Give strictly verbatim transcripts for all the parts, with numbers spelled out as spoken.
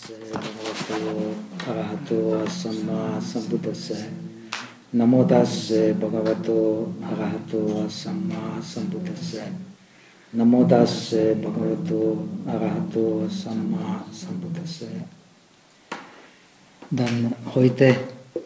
tassa bhagavato arahato samma sambuddhassa. Namo tassa bhagavato arahato samma sambuddhassa. Namo tassa bhagavato arahato samma sambuddhassa. Dann heute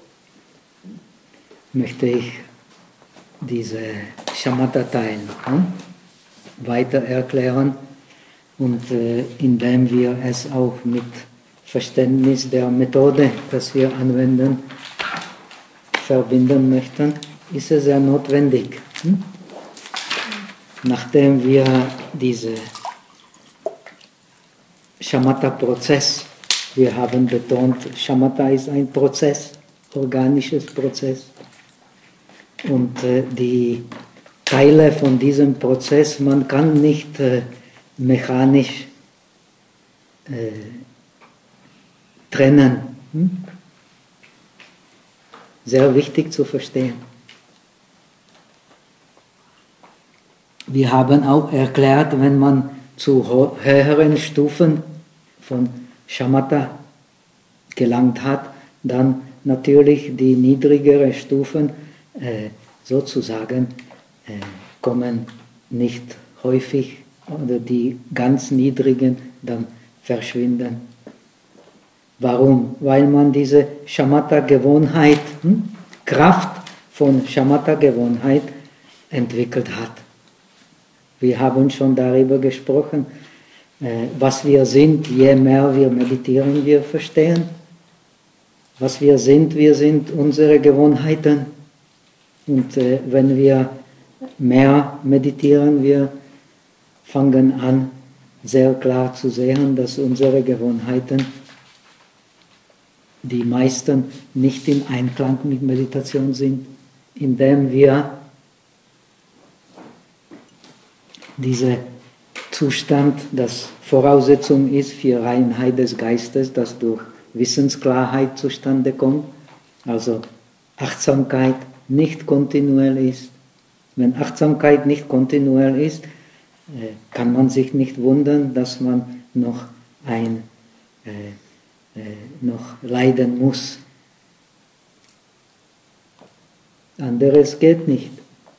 möchte ich diese Shamatha-Teil hm, weiter erklären und äh, indem wir es auch mit Verständnis der Methode, das wir anwenden, verbinden möchten, ist es sehr notwendig. Hm? Nachdem wir diesen Shamatha-Prozess, wir haben betont, Shamatha ist ein Prozess, organisches Prozess. Und äh, die Teile von diesem Prozess, man kann nicht äh, mechanisch äh, trennen. Hm? Sehr wichtig zu verstehen. Wir haben auch erklärt, wenn man zu höheren Stufen von Shamatha gelangt hat, dann natürlich die niedrigeren Stufen äh, sozusagen äh, kommen nicht häufig oder die ganz niedrigen dann verschwinden. Warum? Weil man diese Shamatha-Gewohnheit, hm, Kraft von Shamatha-Gewohnheit entwickelt hat. Wir haben schon darüber gesprochen, äh, was wir sind, je mehr wir meditieren, wir verstehen. Was wir sind, wir sind unsere Gewohnheiten. Und äh, wenn wir mehr meditieren, wir fangen an, sehr klar zu sehen, dass unsere Gewohnheiten, die meisten, nicht in Einklang mit Meditation sind, indem wir diesen Zustand, das Voraussetzung ist für Reinheit des Geistes, das durch Wissensklarheit zustande kommt, also Achtsamkeit nicht kontinuell ist. Wenn Achtsamkeit nicht kontinuell ist, kann man sich nicht wundern, dass man noch, ein, äh, äh, noch leiden muss. Anderes geht nicht.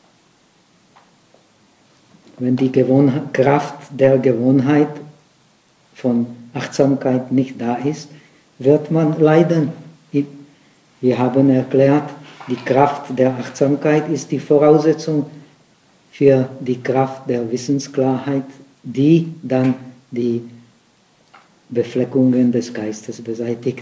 Wenn die Gewohnheit, Kraft der Gewohnheit von Achtsamkeit nicht da ist, wird man leiden. Wir haben erklärt, die Kraft der Achtsamkeit ist die Voraussetzung für die Kraft der Wissensklarheit, die dann die Befleckungen des Geistes beseitigt.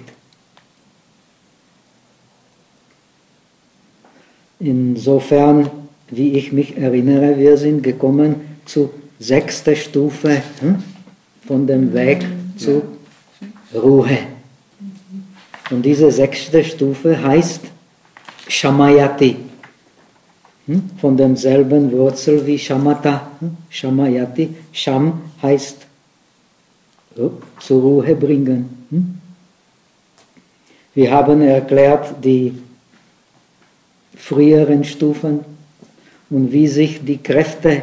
Insofern, wie ich mich erinnere, wir sind gekommen zur sechsten Stufe hm, von dem Weg zur Ruhe. Und diese sechste Stufe heißt Shamayati. Von demselben Wurzel wie Shamatha. Shamayati. Sham heißt zur Ruhe bringen. Wir haben erklärt die früheren Stufen und wie sich die Kräfte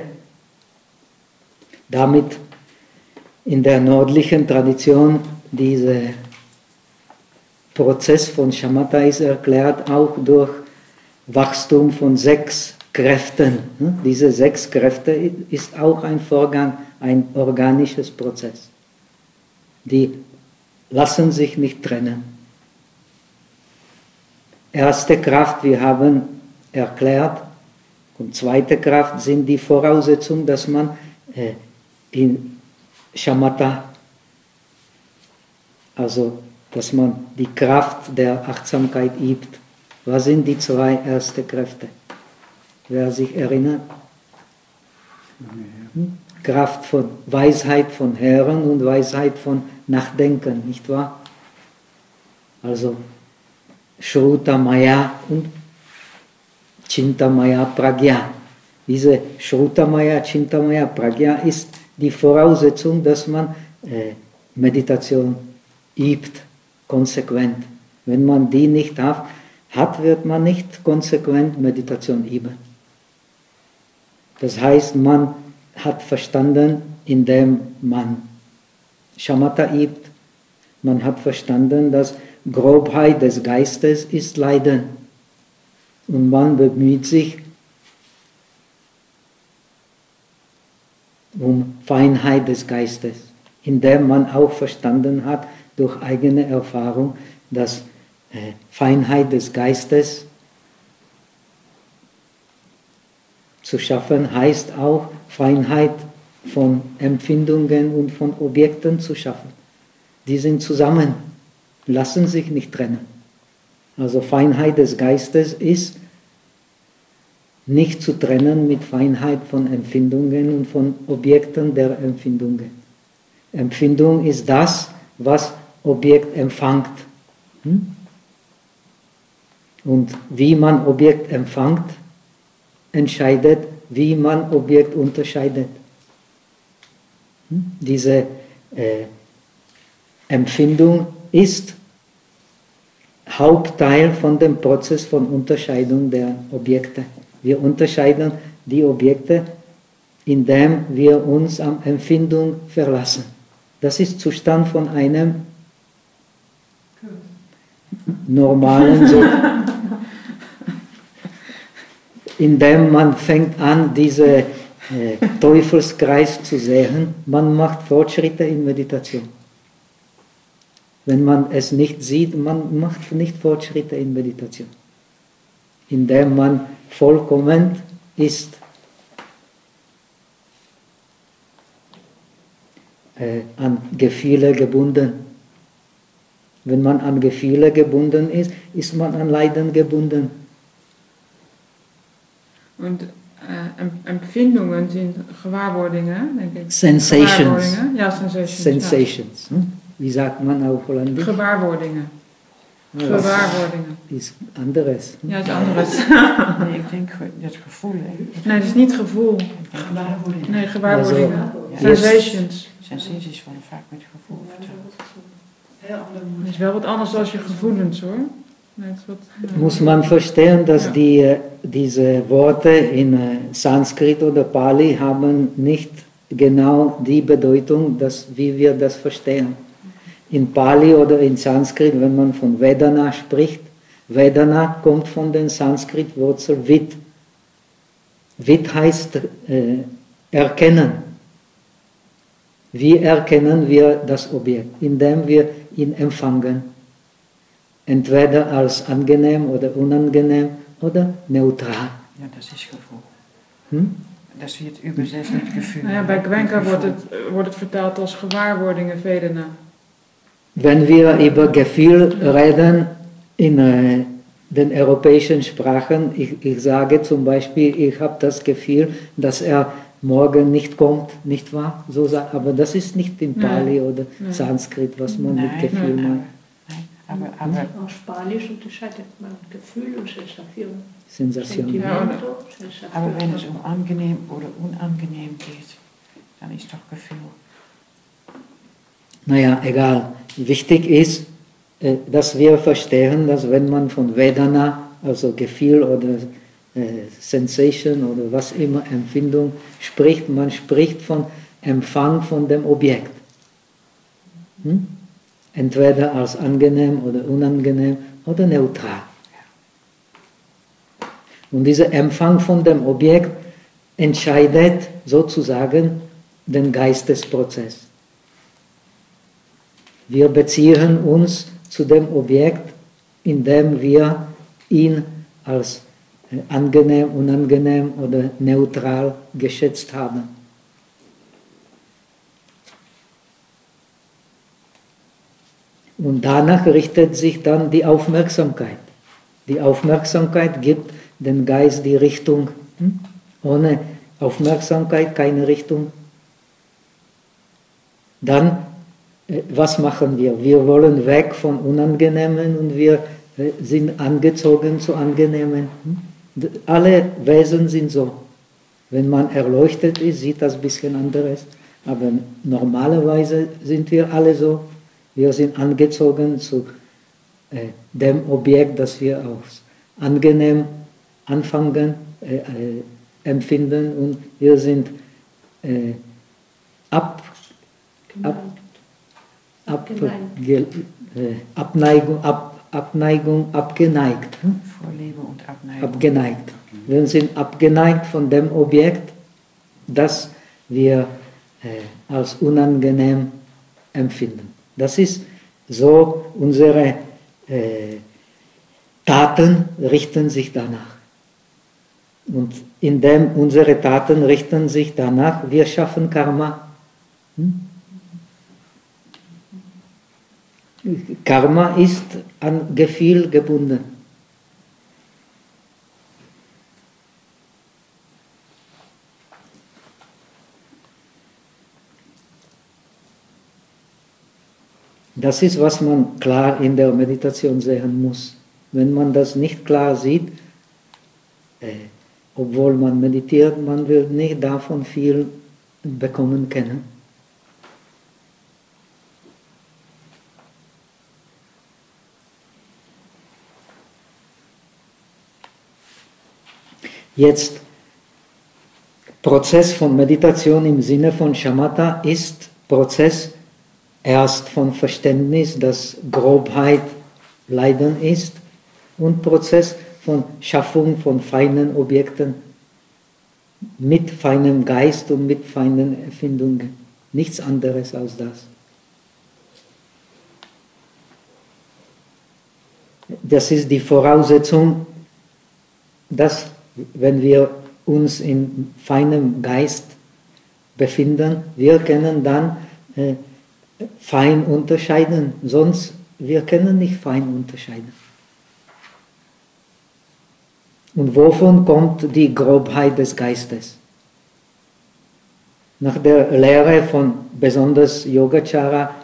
damit in der nördlichen Tradition dieser Prozess von Shamatha ist erklärt auch durch Wachstum von sechs Kräften. Diese sechs Kräfte ist auch ein Vorgang, ein organisches Prozess. Die lassen sich nicht trennen. Erste Kraft, wir haben erklärt, und zweite Kraft sind die Voraussetzungen, dass man äh, in Shamatha, also dass man die Kraft der Achtsamkeit übt. Was sind die zwei ersten Kräfte? Wer sich erinnert? Hm? Kraft von Weisheit von Hören und Weisheit von Nachdenken, nicht wahr? Also Shruta Maya und Chinta Maya Pragya. Diese Shruta Maya, Chinta Maya Pragya ist die Voraussetzung, dass man äh, Meditation übt, konsequent. Wenn man die nicht hat, hat, wird man nicht konsequent Meditation üben. Das heißt, man hat verstanden, indem man Shamatha übt, Man hat verstanden, dass Grobheit des Geistes ist Leiden. Und man bemüht sich um Feinheit des Geistes, indem man auch verstanden hat durch eigene Erfahrung, dass äh, Feinheit des Geistes zu schaffen heißt auch Feinheit von Empfindungen und von Objekten zu schaffen. Die sind zusammen, lassen sich nicht trennen. Also Feinheit des Geistes ist nicht zu trennen mit Feinheit von Empfindungen und von Objekten der Empfindungen. Empfindung ist das, was Objekt empfängt. Und wie man Objekt empfängt, entscheidet, wie man Objekt unterscheidet. Diese äh, Empfindung ist Hauptteil von dem Prozess von Unterscheidung der Objekte. Wir unterscheiden die Objekte, indem wir uns am Empfindung verlassen. Das ist Zustand von einem normalen, so, indem man fängt an, diesen äh, Teufelskreis zu sehen. Man macht Fortschritte in Meditation. Wenn man es nicht sieht, man macht nicht Fortschritte in Meditation. Indem man vollkommen ist. Äh, an Gefühle gebunden. Wenn man an Gefühle gebunden ist, ist man an Leiden gebunden. Und äh, Empfindungen sind Gewahrwordingen, denke ich. Sensations. Ja, sensations. Sensations. Ja. Wie sagt man auf Holländisch? Gewahrwordingen. Ja, Gewahrwordingen. Ist anderes. Ja, is anderes. Nee, ik denk dat gevoel. Hè. Nee, het is niet gevoel. Gewaarwordingen. Nee, gewaarwordingen. Also, Sensations. Sensaties worden vaak met gevoel vertaald. Het is wel wat anders dan je gevoelens hoor. Nee, het is wat, ja. Muss man verstehen, dass ja. die, diese Worte in Sanskrit oder Pali haben nicht genau die Bedeutung, dass, wie wir das verstehen. In Pali oder in Sanskrit, wenn man von Vedana spricht, Vedana kommt von den Sanskrit-Wurzel Vid. Vid heißt äh, erkennen. Wie erkennen wir das Objekt? Indem wir ihn empfangen. Entweder als angenehm oder unangenehm oder neutral. Ja, das ist Gefühl. Hm? Das wird übersetzt met gevoel. Nou ja, bij Gwenka wordt het, wordt het vertaald als gewaarwordingen, Vedana. Wenn wir über Gefühl reden in äh, den europäischen Sprachen, ich, ich sage zum Beispiel, ich habe das Gefühl, dass er morgen nicht kommt, nicht wahr? So, aber das ist nicht in Pali nein, oder nein. Sanskrit, was man nein, mit Gefühl nein, meint. Nein, aber, aber auf Spanisch unterscheidet man Gefühl und Sensation. Sensation. Ja, aber wenn es um angenehm oder unangenehm geht, dann ist doch Gefühl. Naja, egal. Wichtig ist, dass wir verstehen, dass wenn man von Vedana, also Gefühl oder äh, Sensation oder was immer, Empfindung spricht, man spricht von Empfang von dem Objekt. Hm? Entweder als angenehm oder unangenehm oder neutral. Und dieser Empfang von dem Objekt entscheidet sozusagen den Geistesprozess. Wir beziehen uns zu dem Objekt, indem wir ihn als angenehm, unangenehm oder neutral geschätzt haben. Und danach richtet sich dann die Aufmerksamkeit. Die Aufmerksamkeit gibt dem Geist die Richtung. Ohne Aufmerksamkeit keine Richtung. Dann was machen wir? Wir wollen weg von Unangenehmen und wir sind angezogen zu Angenehmen. Alle Wesen sind so. Wenn man erleuchtet ist, sieht das ein bisschen anderes. Aber normalerweise sind wir alle so. Wir sind angezogen zu äh, dem Objekt, das wir als angenehm anfangen, äh, äh, empfinden. Und wir sind äh, ab, ab ab, ge, äh, Abneigung, ab, Abneigung, abgeneigt. Hm? Vorliebe und Abneigung. Abgeneigt. Wir sind abgeneigt von dem Objekt, das wir äh, als unangenehm empfinden. Das ist so, unsere äh, Taten richten sich danach. Und indem unsere Taten richten sich danach, wir schaffen Karma. Hm? Karma ist an Gefühl gebunden. Das ist, was man klar in der Meditation sehen muss. Wenn man das nicht klar sieht, äh, obwohl man meditiert, man wird nicht davon viel bekommen können. Jetzt, Prozess von Meditation im Sinne von Shamatha ist Prozess erst von Verständnis, dass Grobheit Leiden ist, und Prozess von Schaffung von feinen Objekten mit feinem Geist und mit feinen Erfindungen. Nichts anderes als das. Das ist die Voraussetzung, dass, wenn wir uns in feinem Geist befinden, wir können dann äh, fein unterscheiden, sonst wir können nicht fein unterscheiden. Und wovon kommt die Grobheit des Geistes? Nach der Lehre von besonders Yogacara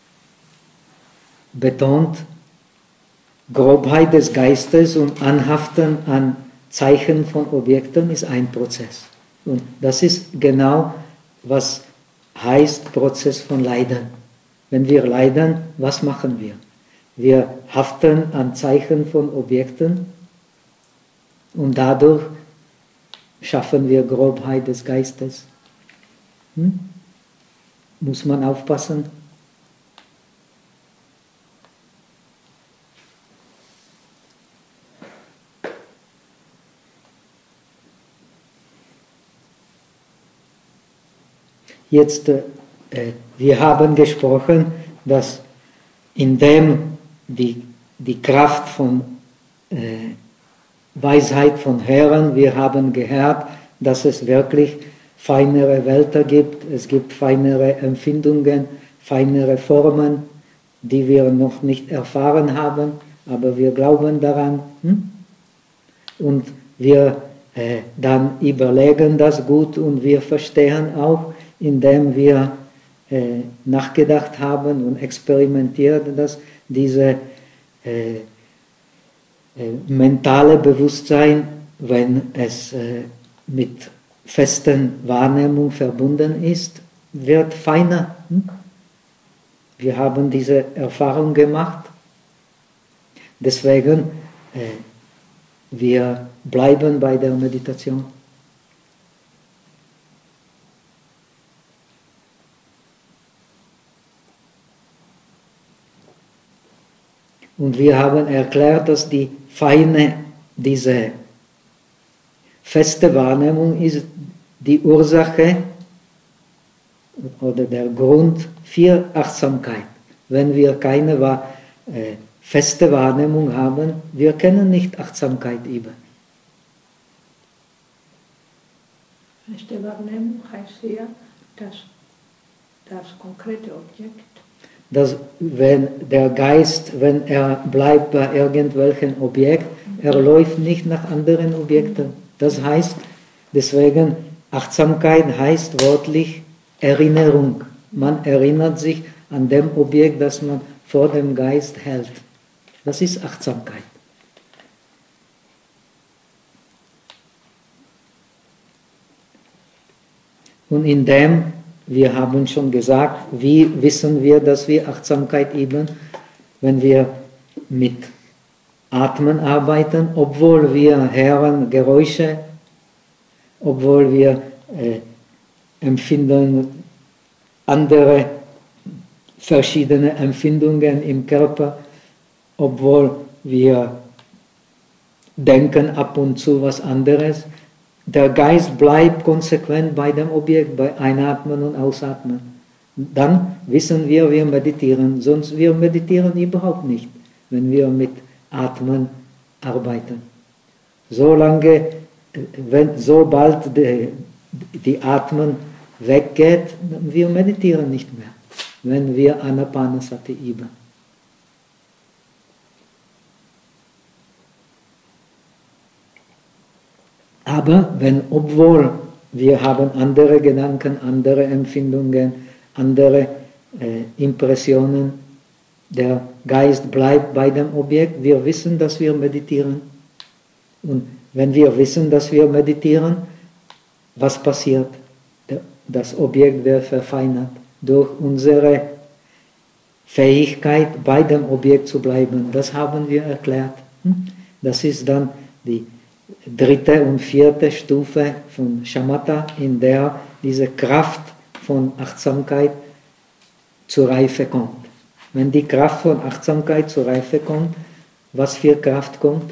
betont, Grobheit des Geistes und Anhaften an Zeichen von Objekten ist ein Prozess. Und das ist genau, was heißt Prozess von Leiden. Wenn wir leiden, was machen wir? Wir haften an Zeichen von Objekten und dadurch schaffen wir Grobheit des Geistes. Hm? Muss man aufpassen. Jetzt, äh, wir haben gesprochen, dass indem die, die Kraft von äh, Weisheit von Herren, wir haben gehört, dass es wirklich feinere Welten gibt, es gibt feinere Empfindungen, feinere Formen, die wir noch nicht erfahren haben, aber wir glauben daran. Hm? Und wir äh, dann überlegen das gut und wir verstehen auch, indem wir äh, nachgedacht haben und experimentiert, dass diese äh, äh, mentale Bewusstsein, wenn es äh, mit festen Wahrnehmung verbunden ist, wird feiner. Hm? Wir haben diese Erfahrung gemacht. Deswegen, äh, wir bleiben bei der Meditation. Und wir haben erklärt, dass die feine, diese feste Wahrnehmung ist die Ursache oder der Grund für Achtsamkeit. Wenn wir keine äh, feste Wahrnehmung haben, wir können nicht Achtsamkeit üben. Feste Wahrnehmung heißt hier, dass das konkrete Objekt, dass wenn der Geist, wenn er bleibt bei irgendwelchen Objekt, er läuft nicht nach anderen Objekten. Das heißt, deswegen Achtsamkeit heißt wörtlich Erinnerung. Man erinnert sich an dem Objekt, das man vor dem Geist hält. Das ist Achtsamkeit. Und indem, wir haben schon gesagt, wie wissen wir, dass wir Achtsamkeit üben, wenn wir mit Atmen arbeiten, obwohl wir hören Geräusche, obwohl wir äh, empfinden andere verschiedene Empfindungen im Körper, obwohl wir denken ab und zu was anderes. Der Geist bleibt konsequent bei dem Objekt, bei Einatmen und Ausatmen. Dann wissen wir, wir meditieren, sonst wir meditieren überhaupt nicht, wenn wir mit Atmen arbeiten. Solange, wenn, sobald die, die Atmen weggeht, wir meditieren nicht mehr, wenn wir Anapanasati üben. Aber wenn, obwohl wir haben andere Gedanken, andere Empfindungen, andere äh, Impressionen, der Geist bleibt bei dem Objekt, wir wissen, dass wir meditieren. Und wenn wir wissen, dass wir meditieren, was passiert? Das Objekt wird verfeinert durch unsere Fähigkeit, bei dem Objekt zu bleiben. Das haben wir erklärt. Das ist dann die dritte und vierte Stufe von Shamatha, in der diese Kraft von Achtsamkeit zur Reife kommt. Wenn die Kraft von Achtsamkeit zur Reife kommt, was für Kraft kommt?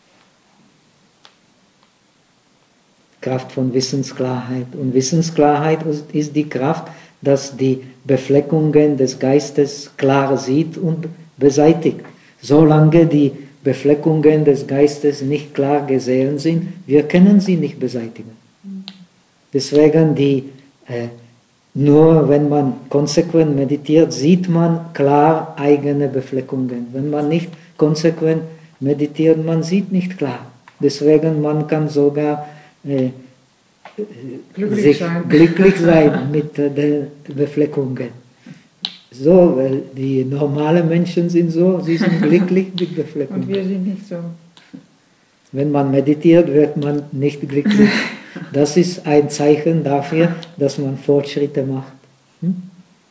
Kraft von Wissensklarheit. Und Wissensklarheit ist die Kraft, dass die Befleckungen des Geistes klar sieht und beseitigt. Solange die Befleckungen des Geistes nicht klar gesehen sind, wir können sie nicht beseitigen. Deswegen die, äh, nur wenn man konsequent meditiert, sieht man klar eigene Befleckungen. Wenn man nicht konsequent meditiert, man sieht nicht klar. Deswegen man kann sogar äh, glücklich sich sein. glücklich sein mit äh, den Befleckungen. So, weil die normalen Menschen sind so, sie sind glücklich mit Befleckungen. Und wir sind nicht so. Wenn man meditiert, wird man nicht glücklich. Das ist ein Zeichen dafür, dass man Fortschritte macht. Hm?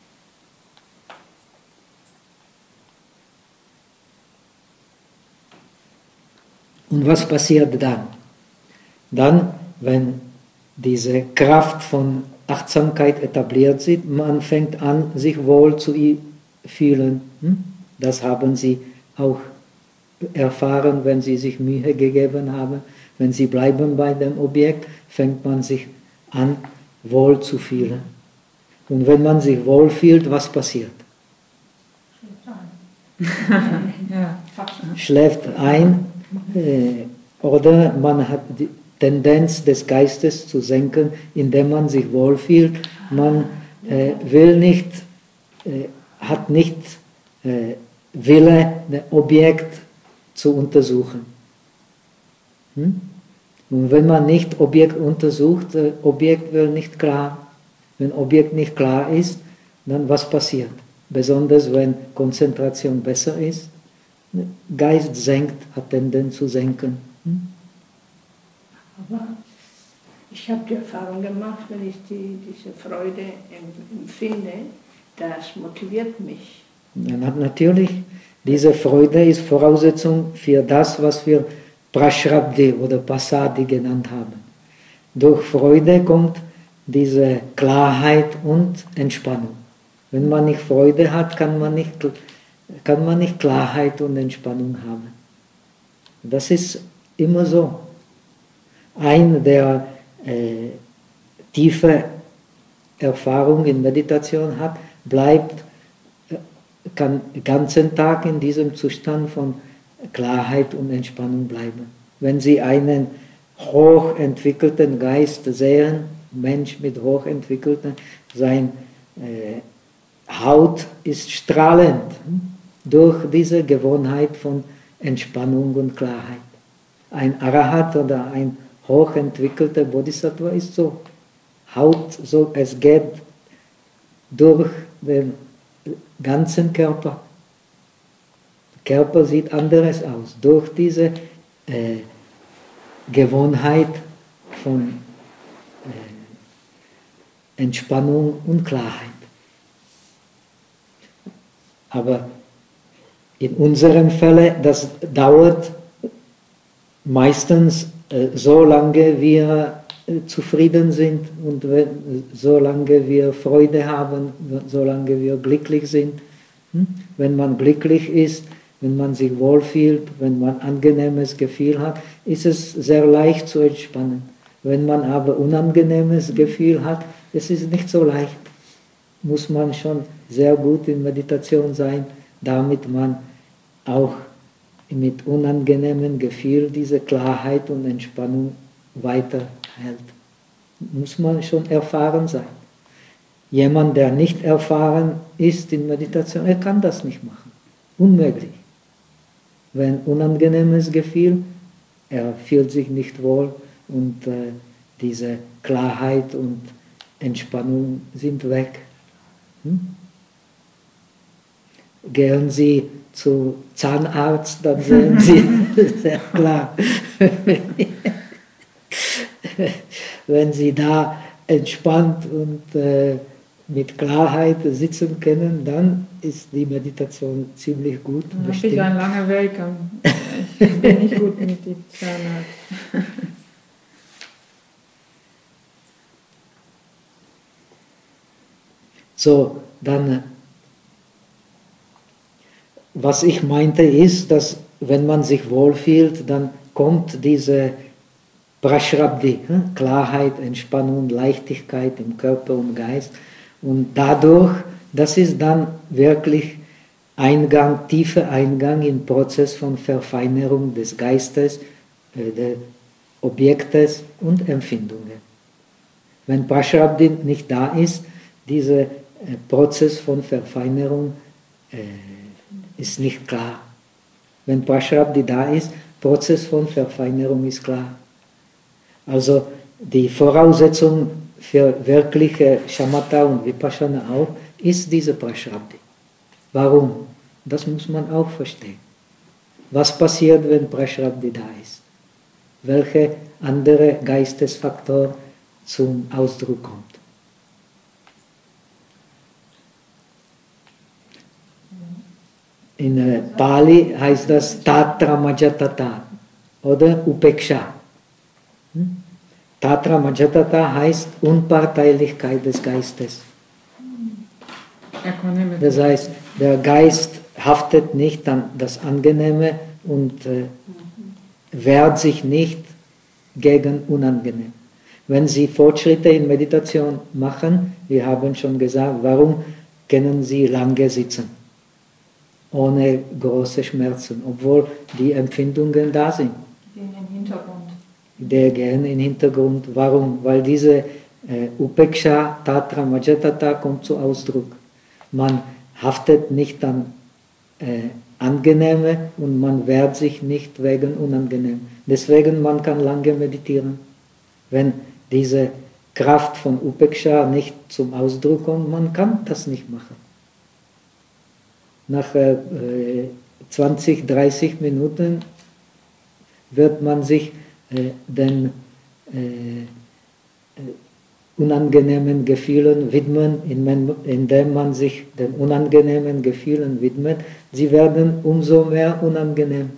Und was passiert dann? Dann, wenn diese Kraft von Achtsamkeit etabliert ist, man fängt an, sich wohl zu fühlen. Hm? Das haben Sie auch erfahren, wenn Sie sich Mühe gegeben haben. Wenn Sie bleiben bei dem Objekt, fängt man sich an, wohl zu fühlen. Und wenn man sich wohl fühlt, was passiert? Ja. Schläft ein, äh, oder man hat die Tendenz des Geistes zu senken, indem man sich wohlfühlt. Man äh, will nicht, äh, hat nicht äh, Wille, das Objekt zu untersuchen. Hm? Und wenn man nicht Objekt untersucht, äh, Objekt wird nicht klar. Wenn Objekt nicht klar ist, dann was passiert? Besonders wenn Konzentration besser ist, Geist senkt, hat Tendenz zu senken. Hm? Aber ich habe die Erfahrung gemacht, wenn ich die, diese Freude empfinde, das motiviert mich. Ja, natürlich, diese Freude ist Voraussetzung für das, was wir Prashrabdhi oder Pasadi genannt haben. Durch Freude kommt diese Klarheit und Entspannung. Wenn man nicht Freude hat, kann man nicht, kann man nicht Klarheit und Entspannung haben. Das ist immer so. Ein der äh, tiefe Erfahrung in Meditation hat, bleibt, kann den ganzen Tag in diesem Zustand von Klarheit und Entspannung bleiben. Wenn Sie einen hochentwickelten Geist sehen, Mensch mit hochentwickelten, sein äh, Haut ist strahlend durch diese Gewohnheit von Entspannung und Klarheit. Ein Arahat oder ein hochentwickelter Bodhisattva ist so. Haut, so, es geht durch den ganzen Körper. Der Körper sieht anderes aus, durch diese äh, Gewohnheit von äh, Entspannung und Klarheit. Aber in unserem Falle, das dauert meistens äh, so lange, wir äh, zufrieden sind und wenn, solange wir Freude haben, solange wir glücklich sind. Hm? Wenn man glücklich ist, wenn man sich wohlfühlt, wenn man ein angenehmes Gefühl hat, ist es sehr leicht zu entspannen. Wenn man aber unangenehmes Gefühl hat, es ist nicht so leicht. Muss man schon sehr gut in Meditation sein, damit man auch mit unangenehmem Gefühl diese Klarheit und Entspannung weiterhält. Muss man schon erfahren sein. Jemand, der nicht erfahren ist in Meditation, er kann das nicht machen. Unmöglich. Wenn unangenehmes Gefühl, er fühlt sich nicht wohl und äh, diese Klarheit und Entspannung sind weg. Hm? Gehen Sie zu Zahnarzt, dann sehen Sie sehr klar. Wenn Sie da entspannt und äh, mit Klarheit sitzen können, dann ist die Meditation ziemlich gut. Dann habe ich einen langen Weg. Ich bin nicht gut mit dem Zahnarzt. So, dann, was ich meinte ist, dass wenn man sich wohlfühlt, dann kommt diese Prashrabdi, Klarheit, Entspannung, Leichtigkeit im Körper und Geist. Und dadurch, das ist dann wirklich Eingang, tiefer Eingang in den Prozess von Verfeinerung des Geistes, äh, des Objektes und Empfindungen. Wenn Prashrabdi nicht da ist, dieser äh, Prozess von Verfeinerung äh, ist nicht klar. Wenn Prashrabdi da ist, Prozess von Verfeinerung ist klar. Also die Voraussetzung für wirkliche Shamatha und Vipassana auch ist diese Prashrabdi. Warum? Das muss man auch verstehen. Was passiert, wenn Prashrabdi da ist? Welche andere Geistesfaktor zum Ausdruck kommt? In äh, Pali heißt das Tatra Majatata oder Upeksha. Hm? Tatra Majatata heißt Unparteilichkeit des Geistes. Das heißt, der Geist haftet nicht an das Angenehme und äh, wehrt sich nicht gegen Unangenehm. Wenn Sie Fortschritte in Meditation machen, wir haben schon gesagt, warum können Sie lange sitzen, ohne große Schmerzen, obwohl die Empfindungen da sind. Die gehen im Hintergrund. Die gehen im Hintergrund. Warum? Weil diese äh, Upeksha, Tatra, Majatata kommt zu Ausdruck. Man haftet nicht an äh, Angenehme und man wehrt sich nicht wegen Unangenehm. Deswegen man kann lange meditieren. Wenn diese Kraft von Upeksha nicht zum Ausdruck kommt, man kann das nicht machen. Nach äh, zwanzig, dreißig Minuten wird man sich äh, den äh, unangenehmen Gefühlen widmen, indem man sich den unangenehmen Gefühlen widmet. Sie werden umso mehr unangenehm.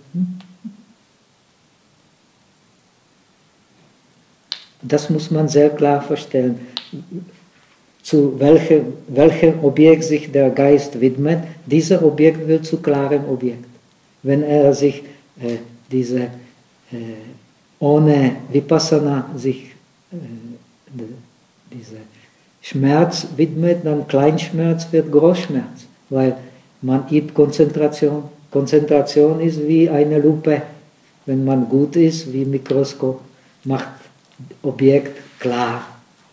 Das muss man sehr klar verstehen. Zu welchem, welchem Objekt sich der Geist widmet, dieser Objekt wird zu klarem Objekt. Wenn er sich äh, diese, äh, ohne Vipassana sich äh, diese Schmerz widmet, dann Kleinschmerz wird Großschmerz, weil man übt Konzentration. Konzentration ist wie eine Lupe, wenn man gut ist, wie Mikroskop, macht Objekt klar.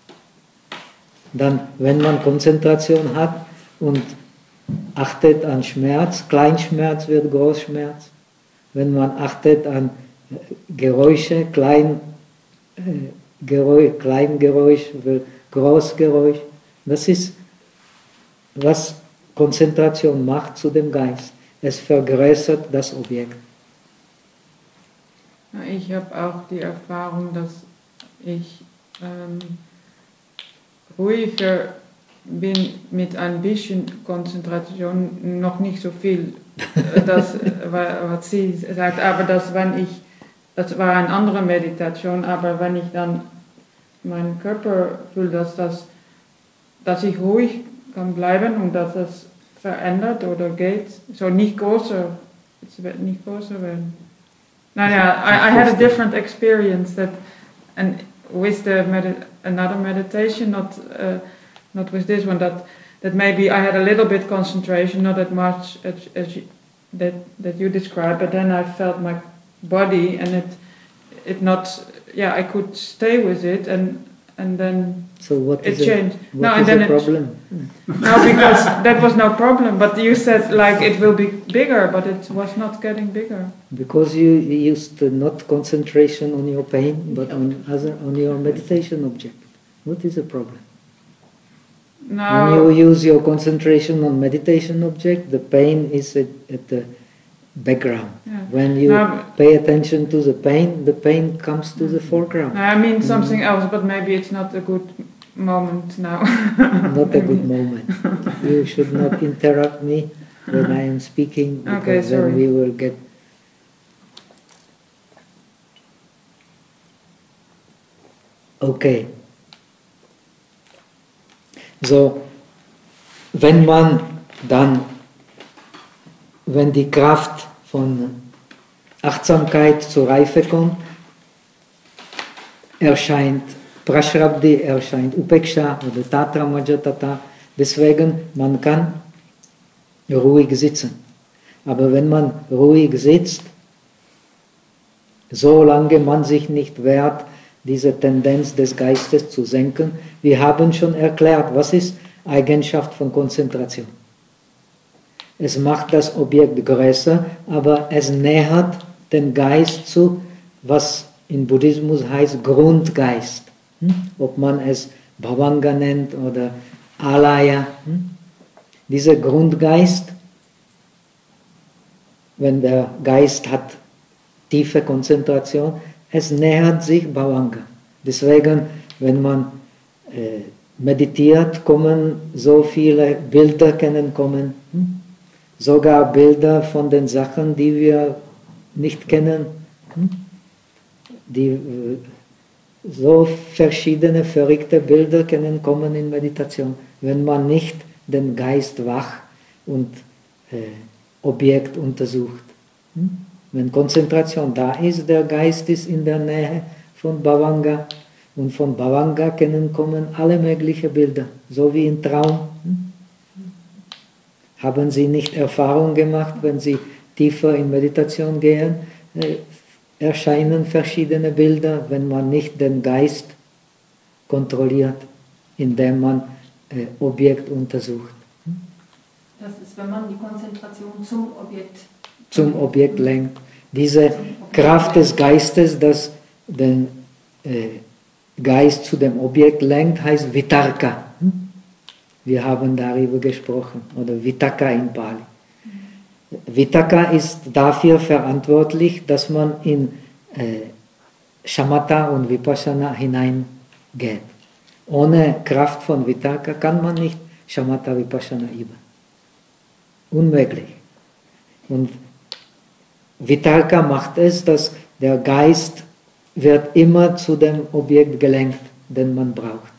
Dann, wenn man Konzentration hat und achtet an Schmerz, Kleinschmerz wird Großschmerz. Wenn man achtet an Geräusche, Klein, äh, Geräusch, Kleingeräusch wird Großgeräusch. Das ist, was Konzentration macht zu dem Geist. Es vergrößert das Objekt. Ich habe auch die Erfahrung, dass ich ähm, ruhiger bin mit ein bisschen Konzentration, noch nicht so viel, das, was sie sagt, aber dass wenn ich, das war eine andere Meditation, aber wenn ich dann mein Körper fühlt, dass, das, dass ich ruhig kann bleiben und dass es verändert oder geht. So nicht größer, es wird nicht größer werden. No, yeah, I, I had a different experience that, and with the med another meditation, not uh, not with this one. That that maybe I had a little bit concentration, not that much as, as you, that that you described. But then I felt my body, and it it not. Yeah, I could stay with it, and and then So what it is changed. A, what no, is and then the it, problem? No, because that was no problem. But you said like it will be bigger, but it was not getting bigger. Because you used not concentration on your pain, but on other on your meditation object. What is the problem? No. When you use your concentration on meditation object, the pain is at, at the background. Yeah. When you No, pay attention to the pain, the pain comes to the foreground. I mean something else, but maybe it's not a good moment now. Not a good moment. You should not interrupt me when I am speaking, because Okay, sorry. then we will get. Okay. So, wenn man dann, wenn die Kraft von Achtsamkeit zur Reife kommt, erscheint Prashrabdi, erscheint Upeksha oder Tatra Majatata. Deswegen, man kann ruhig sitzen. Aber wenn man ruhig sitzt, solange man sich nicht wehrt, diese Tendenz des Geistes zu senken, wir haben schon erklärt, was ist Eigenschaft von Konzentration. Es macht das Objekt größer, aber es nähert den Geist zu, was in Buddhismus heißt Grundgeist. Hm? Ob man es Bhavanga nennt oder Alaya. Hm? Dieser Grundgeist, wenn der Geist hat tiefe Konzentration, es nähert sich Bhavanga. Deswegen, wenn man äh, meditiert, kommen so viele Bilder können kommen. Hm? Sogar Bilder von den Sachen, die wir nicht kennen. Hm? Die, äh, so verschiedene verrückte Bilder können kommen in Meditation, wenn man nicht den Geist wach und äh, Objekt untersucht. Hm? Wenn Konzentration da ist, der Geist ist in der Nähe von Bhavanga, und von Bhavanga können kommen alle möglichen Bilder, so wie im Traum. Hm? Haben Sie nicht Erfahrung gemacht, wenn Sie tiefer in Meditation gehen, äh, erscheinen verschiedene Bilder, wenn man nicht den Geist kontrolliert, indem man äh, Objekt untersucht. Hm? Das ist, wenn man die Konzentration zum Objekt zum Objekt lenkt. Diese Kraft des Geistes, das den äh, Geist zu dem Objekt lenkt, heißt Vitarka. Hm? Wir haben darüber gesprochen, oder Vitaka in Pali. Vitaka ist dafür verantwortlich, dass man in äh, Shamatha und Vipassana hineingeht. Ohne Kraft von Vitaka kann man nicht Shamatha Vipassana üben. Unmöglich. Und Vitarka macht es, dass der Geist wird immer zu dem Objekt gelenkt, den man braucht.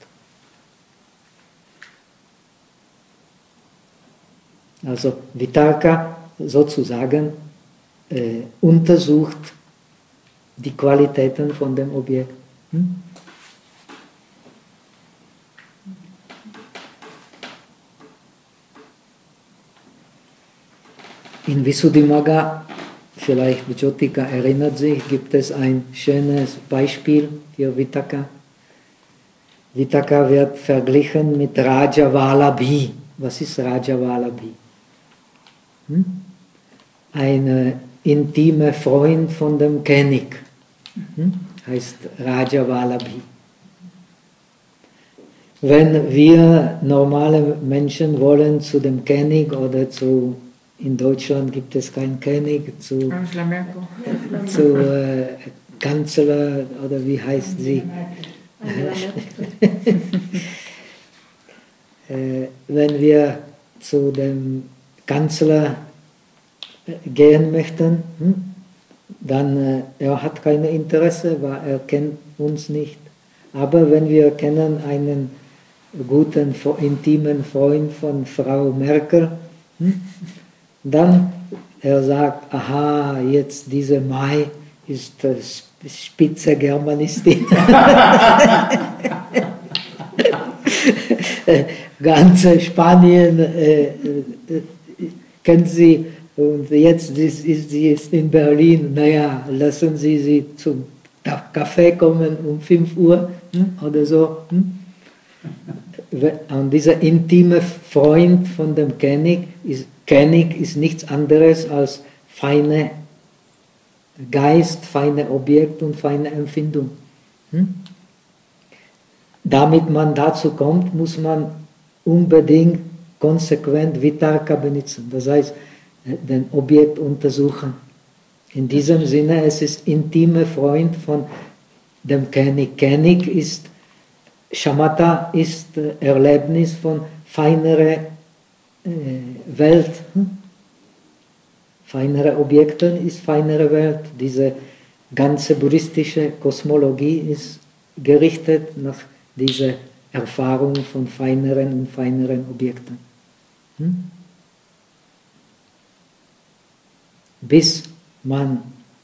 Also Vitarka sozusagen äh, untersucht die Qualitäten von dem Objekt. Hm? In Visuddhimagga, vielleicht Jyotika erinnert sich, gibt es ein schönes Beispiel für Vitaka. Vitaka wird verglichen mit Raja Vallabhi. Was ist Raja Vallabhi? Hm? Ein intimer Freund von dem König, hm? heißt Raja Vallabhi. Wenn wir normale Menschen wollen zu dem König oder zu, in Deutschland gibt es keinen König, zu, zu äh, Kanzler oder wie heißt sie? äh, wenn wir zu dem Kanzler gehen möchten, hm, dann äh, er hat kein Interesse, weil er kennt uns nicht. Aber wenn wir kennen einen guten, intimen Freund von Frau Merkel, hm, dann er sagt, aha, jetzt diese Mai ist äh, spitze Germanistin. Ganze Spanien äh, äh, kennt sie und jetzt ist, ist sie ist in Berlin. Naja, lassen Sie sie zum Kaffee kommen um fünf Uhr hm, oder so. Hm? Und dieser intime Freund von dem König ist, König ist nichts anderes als feine Geist, feine Objekt und feine Empfindung. Hm? Damit man dazu kommt, muss man unbedingt konsequent Vitarka benutzen, das heißt, den Objekt untersuchen. In diesem Sinne, es ist intime Freund von dem König. König ist, Shamatha ist Erlebnis von feinere äh, Welt. Hm? Feinere Objekte ist feinere Welt. Diese ganze buddhistische Kosmologie ist gerichtet nach dieser Erfahrung von feineren und feineren Objekten. Hm? Bis man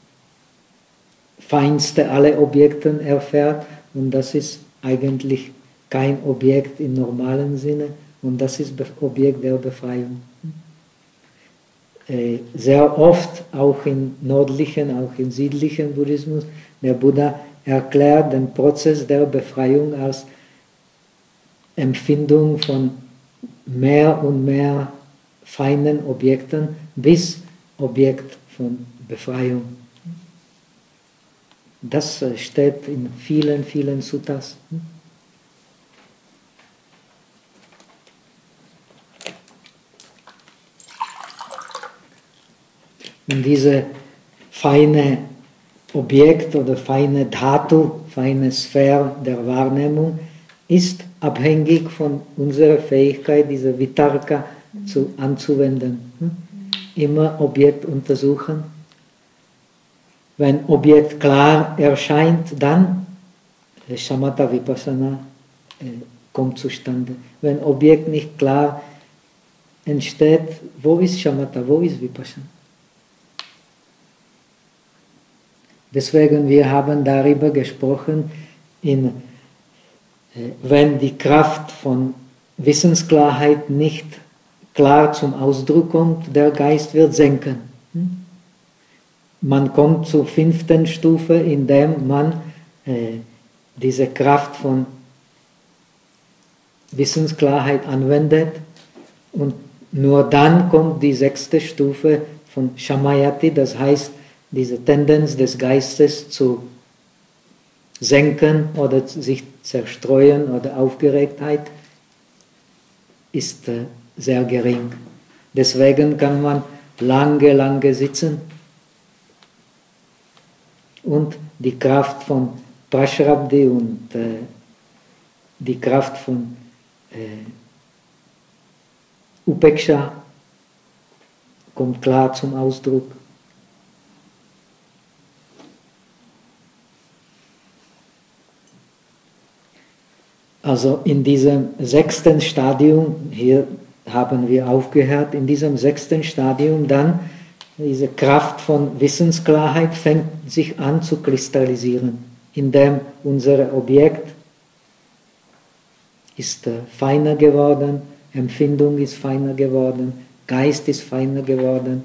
feinste alle Objekte erfährt, und das ist eigentlich kein Objekt im normalen Sinne, und das ist Objekt der Befreiung. Sehr oft, auch im nördlichen, auch im südlichen Buddhismus, der Buddha erklärt den Prozess der Befreiung als Empfindung von mehr und mehr feinen Objekten bis Objekt von Befreiung. Das steht in vielen, vielen Suttas. Und diese feine Objekt oder feine Dhatu, feine Sphäre der Wahrnehmung ist abhängig von unserer Fähigkeit, diese Vitarka zu, anzuwenden. Immer Objekt untersuchen. Wenn Objekt klar erscheint, dann Shamatha Vipassana äh, kommt zustande. Wenn Objekt nicht klar entsteht, wo ist Shamatha, wo ist Vipassana? Deswegen, wir haben darüber gesprochen, in, äh, wenn die Kraft von Wissensklarheit nicht klar zum Ausdruck kommt, der Geist wird senken. Man kommt zur fünften Stufe, indem man äh, diese Kraft von Wissensklarheit anwendet, und nur dann kommt die sechste Stufe von Shamayati, das heißt, diese Tendenz des Geistes zu senken oder sich zerstreuen oder Aufgeregtheit ist äh, sehr gering. Deswegen kann man lange, lange sitzen und die Kraft von Prashrabdhi und äh, die Kraft von äh, Upeksha kommt klar zum Ausdruck. Also in diesem sechsten Stadium, hier haben wir aufgehört, in diesem sechsten Stadium dann diese Kraft von Wissensklarheit fängt sich an zu kristallisieren, indem unser Objekt ist feiner geworden, Empfindung ist feiner geworden, Geist ist feiner geworden.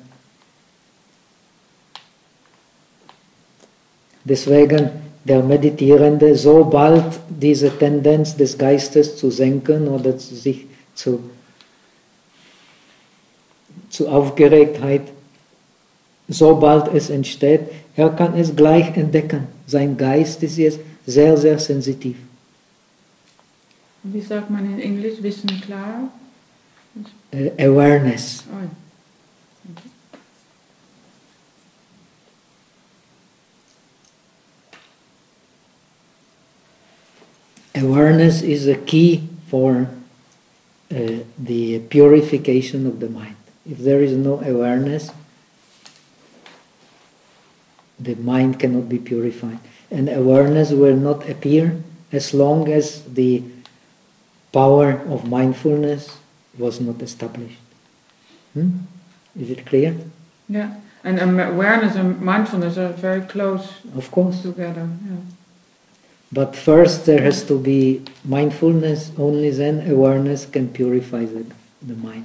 Deswegen der Meditierende, sobald diese Tendenz des Geistes zu senken oder zu sich zu, zu Aufgeregtheit, sobald es entsteht, er kann es gleich entdecken. Sein Geist ist jetzt sehr, sehr sensitiv. Wie sagt man in Englisch? Wissen klar? Uh, awareness. Oh. Awareness is a key for uh, the purification of the mind. If there is no awareness, the mind cannot be purified. And awareness will not appear as long as the power of mindfulness was not established. Hmm? Is it clear? Yeah, and um, awareness and mindfulness are very close Of course. together. Yeah. But first there has to be mindfulness, only then awareness can purify the, the mind.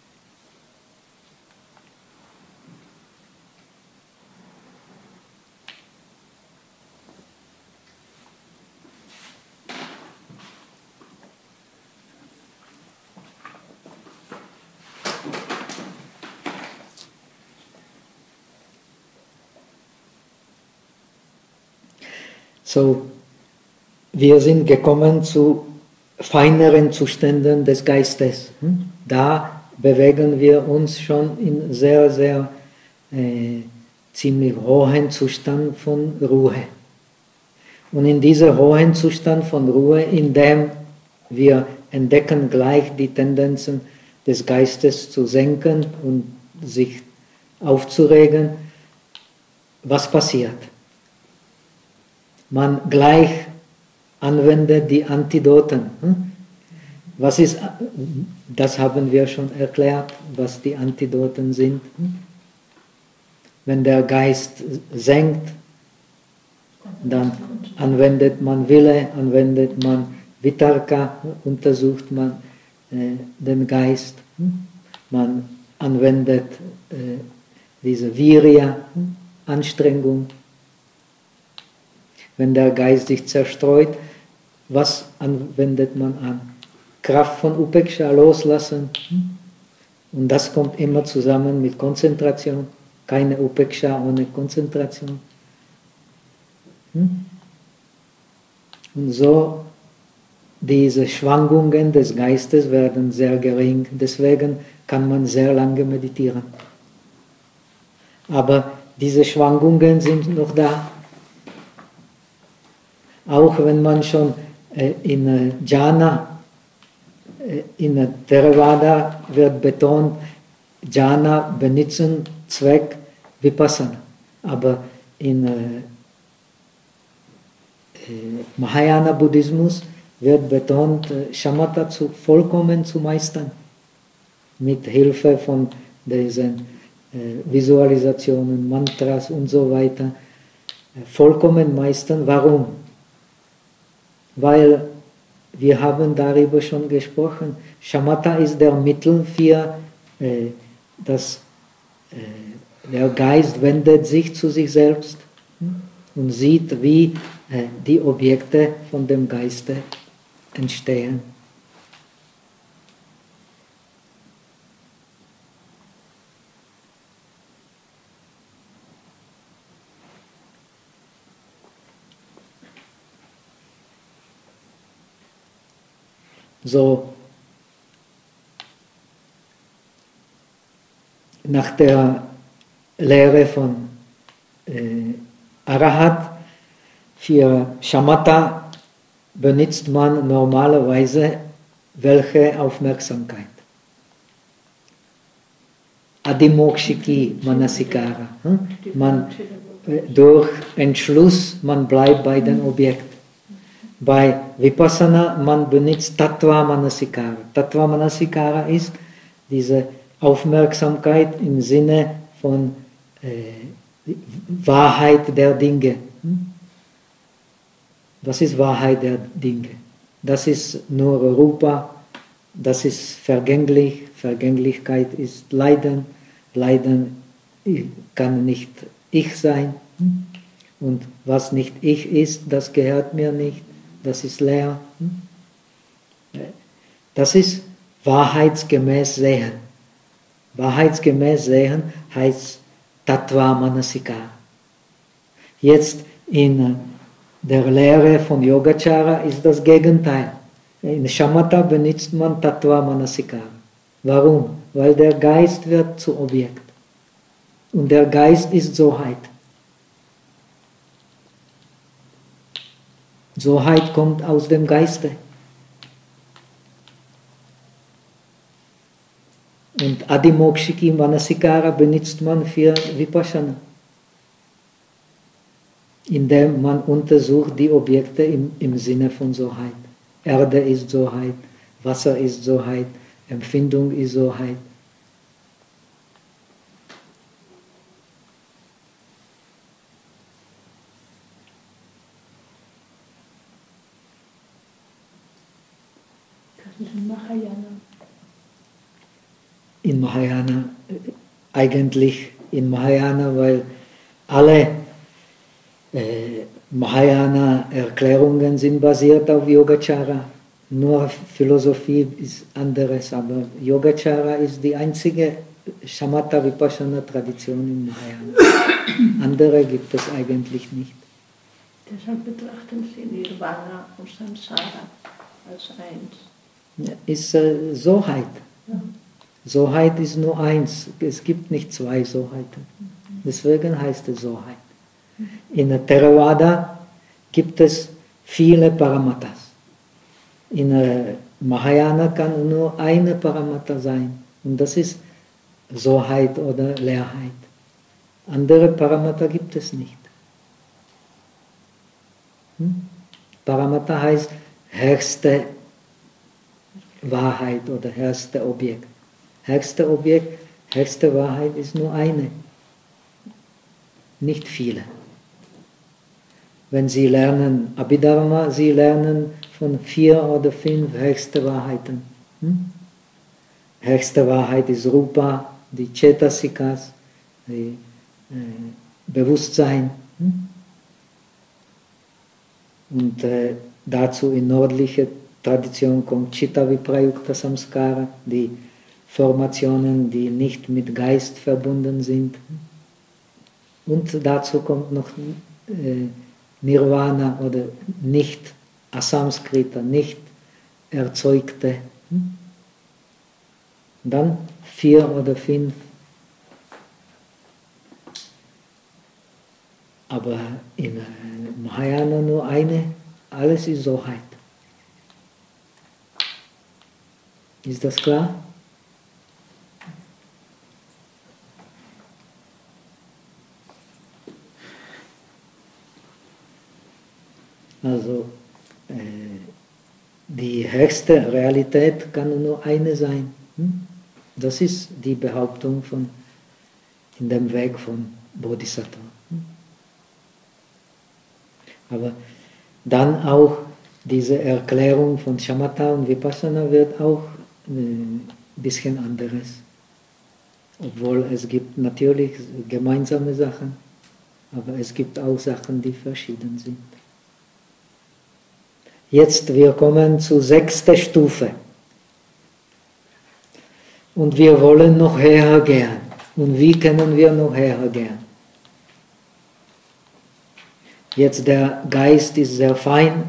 So, wir sind gekommen zu feineren Zuständen des Geistes. Da bewegen wir uns schon in sehr, sehr äh, ziemlich hohen Zustand von Ruhe. Und in diesem hohen Zustand von Ruhe, in dem wir entdecken gleich die Tendenzen des Geistes zu senken und sich aufzuregen, was passiert? Man gleich anwendet die Antidoten. Was ist, das haben wir schon erklärt, was die Antidoten sind. Wenn der Geist senkt, dann anwendet man Wille, anwendet man Vitarka, untersucht man äh, den Geist, man anwendet äh, diese Virya, Anstrengung. Wenn der Geist sich zerstreut, was anwendet man an? Kraft von Upeksha, loslassen. Und das kommt immer zusammen mit Konzentration. Keine Upeksha ohne Konzentration. Und so, diese Schwankungen des Geistes werden sehr gering. Deswegen kann man sehr lange meditieren. Aber diese Schwankungen sind noch da. Auch wenn man schon äh, in äh, Jhana, äh, in äh, Theravada wird betont, Jhana benutzen Zweck Vipassana. Aber in äh, äh, Mahayana Buddhismus wird betont, äh, Shamatha zu, vollkommen zu meistern. Mit Hilfe von diesen äh, Visualisationen, Mantras und so weiter. Äh, vollkommen meistern. Warum? Weil wir haben darüber schon gesprochen, Shamatha ist der Mittel für äh, das, äh, der Geist wendet sich zu sich selbst und sieht, wie äh, die Objekte von dem Geiste entstehen. So, nach der Lehre von äh, Arahat, für Shamatha benutzt man normalerweise welche Aufmerksamkeit? Adimokshiki Manasikara. Hm? Man, äh, durch Entschluss, man bleibt bei den Objekten. Bei Vipassana, man benutzt Tattva Manasikara. Tattva Manasikara ist diese Aufmerksamkeit im Sinne von äh, Wahrheit der Dinge. Was ist Wahrheit der Dinge? Das ist nur Rupa, das ist vergänglich, Vergänglichkeit ist Leiden, Leiden kann nicht ich sein. Und was nicht ich ist, das gehört mir nicht. Das ist leer. Das ist wahrheitsgemäß sehen. Wahrheitsgemäß sehen heißt Tattva Manasikara. Jetzt in der Lehre von Yogacara ist das Gegenteil. In Shamatha benutzt man Tattva Manasikara. Warum? Weil der Geist wird zu Objekt. Und der Geist ist Soheit. Soheit kommt aus dem Geiste. Und Adimokshiki Manasikara benutzt man für Vipassana. indem man untersucht die Objekte im, im Sinne von Soheit. Erde ist Soheit, Wasser ist Soheit, Empfindung ist Soheit. Das ist in Mahayana. In Mahayana, eigentlich in Mahayana, weil alle äh, Mahayana-Erklärungen sind basiert auf Yogacara. Nur Philosophie ist anderes, aber Yogacara ist die einzige Shamatha-Vipassana-Tradition in Mahayana. Andere gibt es eigentlich nicht. Deshalb betrachten Sie Nirvana und Samsara als eins. Ist äh, Soheit. Ja. Soheit ist nur eins. Es gibt nicht zwei Soheiten. Deswegen heißt es Soheit. In der Theravada gibt es viele Paramatas. In der Mahayana kann nur eine Paramata sein. Und das ist Soheit oder Leerheit. Andere Paramata gibt es nicht. Hm? Paramata heißt höchste Wahrheit oder höchste Objekt. Höchste Objekt, höchste Wahrheit ist nur eine, nicht viele. Wenn Sie lernen Abhidharma, Sie lernen von vier oder fünf höchste Wahrheiten. Hm? Höchste Wahrheit ist Rupa, die Cetasikas, die äh, Bewusstsein. Hm? Und äh, dazu in nördlicher Tradition kommt Chitta Viprayukta Samskara, die Formationen, die nicht mit Geist verbunden sind. Und dazu kommt noch äh, Nirvana oder nicht Asamskrita, nicht erzeugte. Dann vier oder fünf. Aber in Mahayana nur eine, alles ist Soheit. Ist das klar? Also äh, die höchste Realität kann nur eine sein. Hm? Das ist die Behauptung von, in dem Weg von Bodhisattva. Hm? Aber dann auch diese Erklärung von Shamatha und Vipassana wird auch ein bisschen anderes. Obwohl es gibt natürlich gemeinsame Sachen, aber es gibt auch Sachen, die verschieden sind. Jetzt wir kommen zur sechsten Stufe. Und wir wollen noch höher gehen. Und wie können wir noch höher gehen? Jetzt der Geist ist sehr fein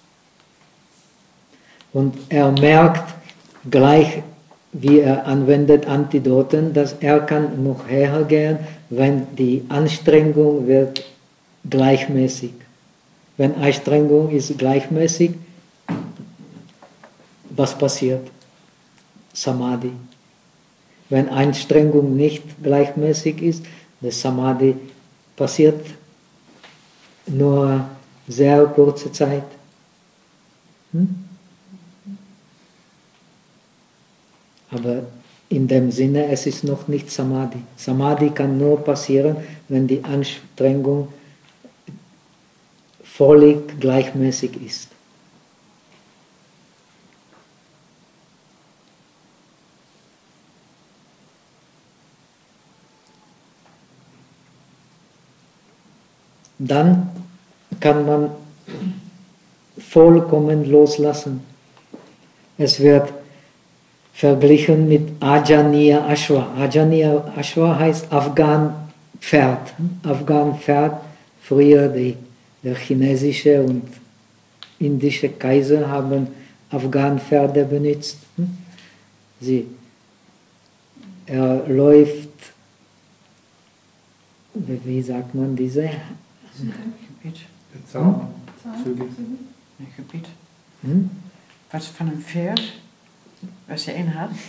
und er merkt gleich, wie er anwendet Antidoten, dass er kann noch höher gehen, wenn die Anstrengung wird gleichmäßig. Wenn Anstrengung ist gleichmäßig, was passiert? Samadhi. Wenn Anstrengung nicht gleichmäßig ist, das Samadhi passiert nur sehr kurze Zeit. Hm? Aber in dem Sinne, es ist noch nicht Samadhi. Samadhi kann nur passieren, wenn die Anstrengung völlig gleichmäßig ist. Dann kann man vollkommen loslassen. Es wird verglichen mit Ajaniya Ashwa. Ajaniya Ashwa heißt Afghan-Pferd. Afghan-Pferd, früher die, der chinesische und indische Kaiser haben Afghan-Pferde benutzt. Sie, er läuft, wie sagt man diese? Gebiet. Zaun. Züge. Een gebied. Hm? Wat van een Pferd, was je in hat.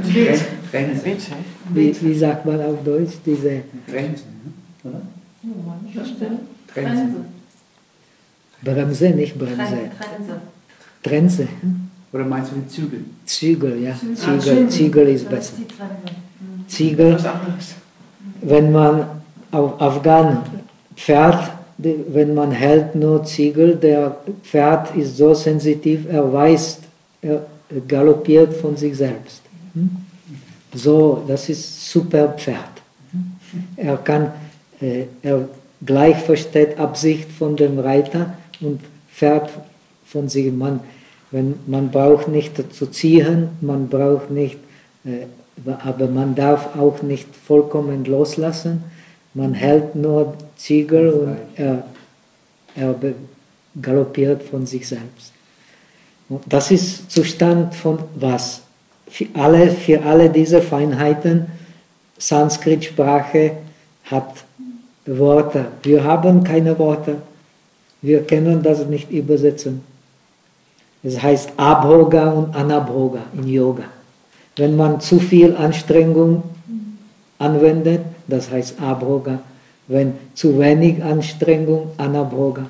Grenzen. Witz, hè? Wie, wie sagt man auf Deutsch diese? Grenzen, oder? Was denn? Trense. Bremse, nicht Bremse. Trense. Trense. Oder meinst du die Zügel? Zügel, ja. Zügel. Ziegel, Ziegel ist Das ist besser. die Trense. Mhm. Ziegel, Was anderes. wenn man auf Afghan fährt, die- wenn man hält nur Ziegel, der Pferd ist so sensitiv, er weiß, er galoppiert von sich selbst. Hm? So, das ist super Pferd. Er kann, äh, er gleich versteht Absicht von dem Reiter und fährt von sich. Man, wenn, man braucht nicht zu ziehen, man braucht nicht, äh, aber man darf auch nicht vollkommen loslassen. Man hält nur Ziegel und er, er be- galoppiert von sich selbst. Und das ist Zustand von was? Für alle, für alle diese Feinheiten, Sanskrit-Sprache hat Worte. Wir haben keine Worte. Wir können das nicht übersetzen. Es heißt Abhoga und Anabhoga in Yoga. Wenn man zu viel Anstrengung anwendet, das heißt Abhoga. Wenn zu wenig Anstrengung, Anabhoga.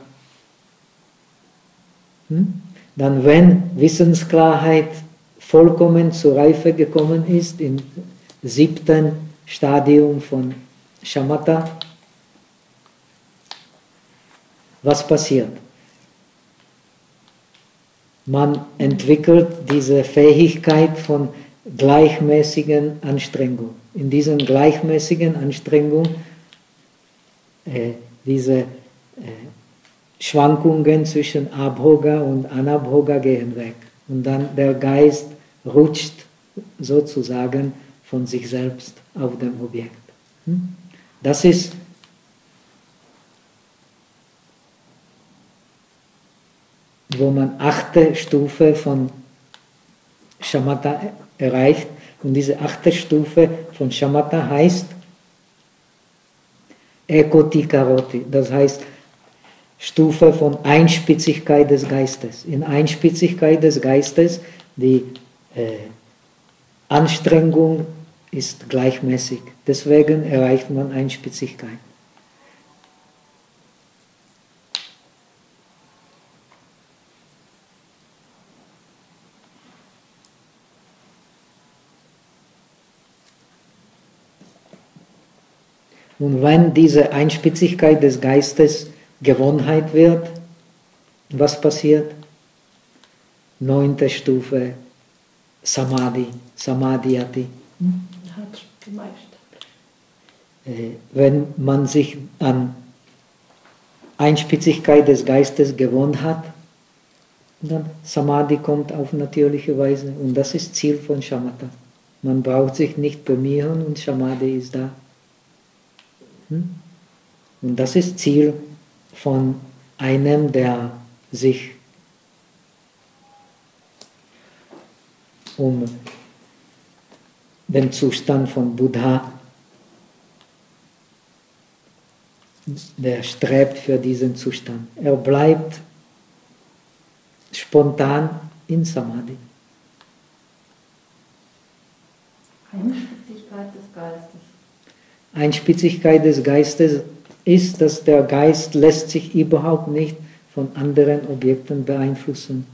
Hm? Dann, wenn Wissensklarheit vollkommen zur Reife gekommen ist, im siebten Stadium von Shamatha, was passiert? Man entwickelt diese Fähigkeit von gleichmäßigen Anstrengung. In diesen gleichmäßigen Anstrengung, äh, diese äh, Schwankungen zwischen Abhoga und Anabhoga gehen weg. Und dann der Geist rutscht sozusagen von sich selbst auf dem Objekt. Das ist wo man achte Stufe von Shamatha erreicht. Und diese achte Stufe von Shamatha heißt Ekoti Karoti. Das heißt Stufe von Einspitzigkeit des Geistes. In Einspitzigkeit des Geistes, die äh, Anstrengung ist gleichmäßig. Deswegen erreicht man Einspitzigkeit. Und wenn diese Einspitzigkeit des Geistes Gewohnheit wird, was passiert? Neunte Stufe, Samadhi, Samadhyati. Hat es gemeistert. Wenn man sich an Einspitzigkeit des Geistes gewohnt hat, dann Samadhi kommt auf natürliche Weise. Und das ist Ziel von Shamatha. Man braucht sich nicht bemühen und Samadhi ist da. Und das ist Ziel von einem, der sich um den Zustand von Buddha, der strebt für diesen Zustand. Er bleibt spontan in Samadhi. Einspitzigkeit des Geistes. Einspitzigkeit des Geistes ist, dass der Geist lässt sich überhaupt nicht von anderen Objekten beeinflussen.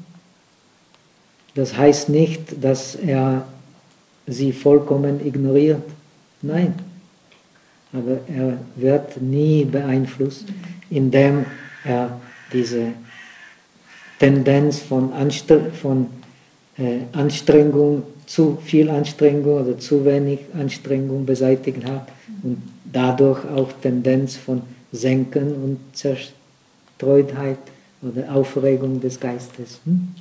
Das heißt nicht, dass er sie vollkommen ignoriert. Nein. Aber er wird nie beeinflusst, indem er diese Tendenz von, Anstre von äh, Anstrengung, zu viel Anstrengung oder zu wenig Anstrengung beseitigt hat und dadurch auch Tendenz von Senken und Zerstreutheit oder Aufregung des Geistes. Hm?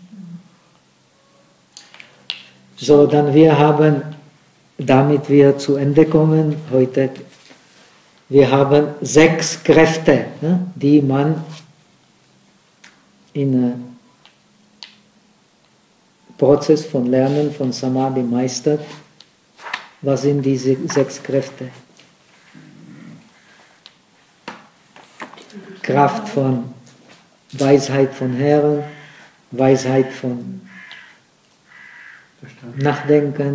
So, dann wir haben, damit wir zu Ende kommen heute, wir haben sechs Kräfte, ne, die man in Prozess von Lernen von Samadhi meistert. Was sind diese sechs Kräfte? Kraft von Weisheit von Herren, Weisheit von Verstanden. Nachdenken,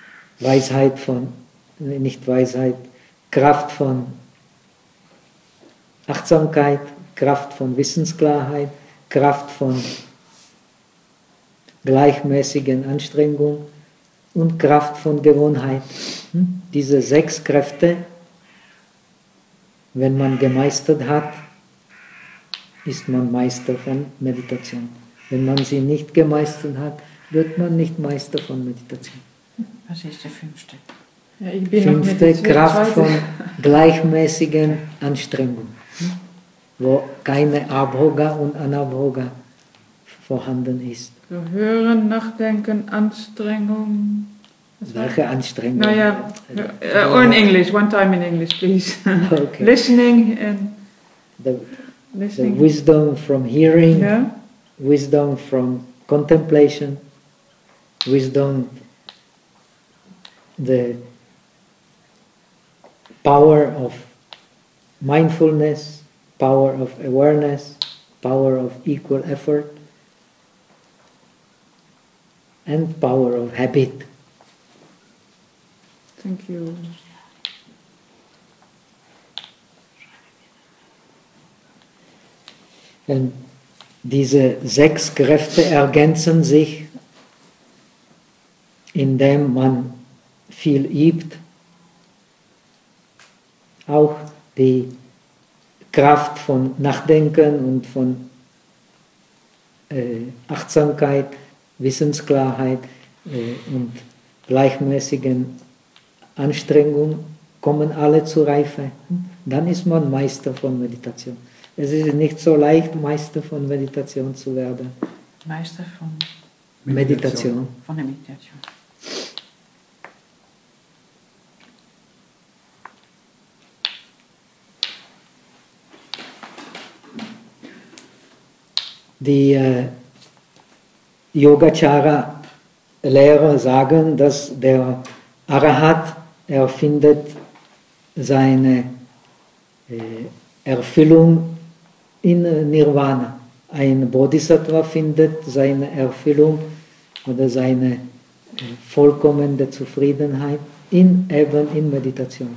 Weisheit von, nicht Weisheit, Kraft von Achtsamkeit, Kraft von Wissensklarheit, Kraft von gleichmäßigen Anstrengung und Kraft von Gewohnheit. Diese sechs Kräfte, wenn man gemeistert hat, ist man Meister von Meditation. Wenn man sie nicht gemeistert hat, wird man nicht Meister von Meditation. Was ist der fünfte? Ja, ich bin noch mit Fünfte, der zweiten. Kraft von gleichmäßigen Anstrengung, wo keine Abhoga und Anabhoga vorhanden ist. So, hören, nachdenken, Anstrengung. Was war Welche Anstrengung? Naja, uh, or in English, one time in English, please. Okay. Listening and The, the listening. wisdom from hearing, Yeah? wisdom from contemplation, wisdom, the power of mindfulness, power of awareness, power of equal effort, and power of habit. Thank you. Und diese sechs Kräfte ergänzen sich, indem man viel übt. Auch die Kraft von Nachdenken und von äh, Achtsamkeit, Wissensklarheit äh, und gleichmäßigen Anstrengung kommen alle zur Reife. Dann ist man Meister von Meditation. Es ist nicht so leicht, Meister von Meditation zu werden. Meister von, Meditation. von der Meditation. Die äh, Yogacara-Lehrer sagen, dass der Arahat erfindet seine äh, Erfüllung in Nirvana. Ein Bodhisattva findet seine Erfüllung oder seine äh, vollkommene Zufriedenheit in, eben in Meditation.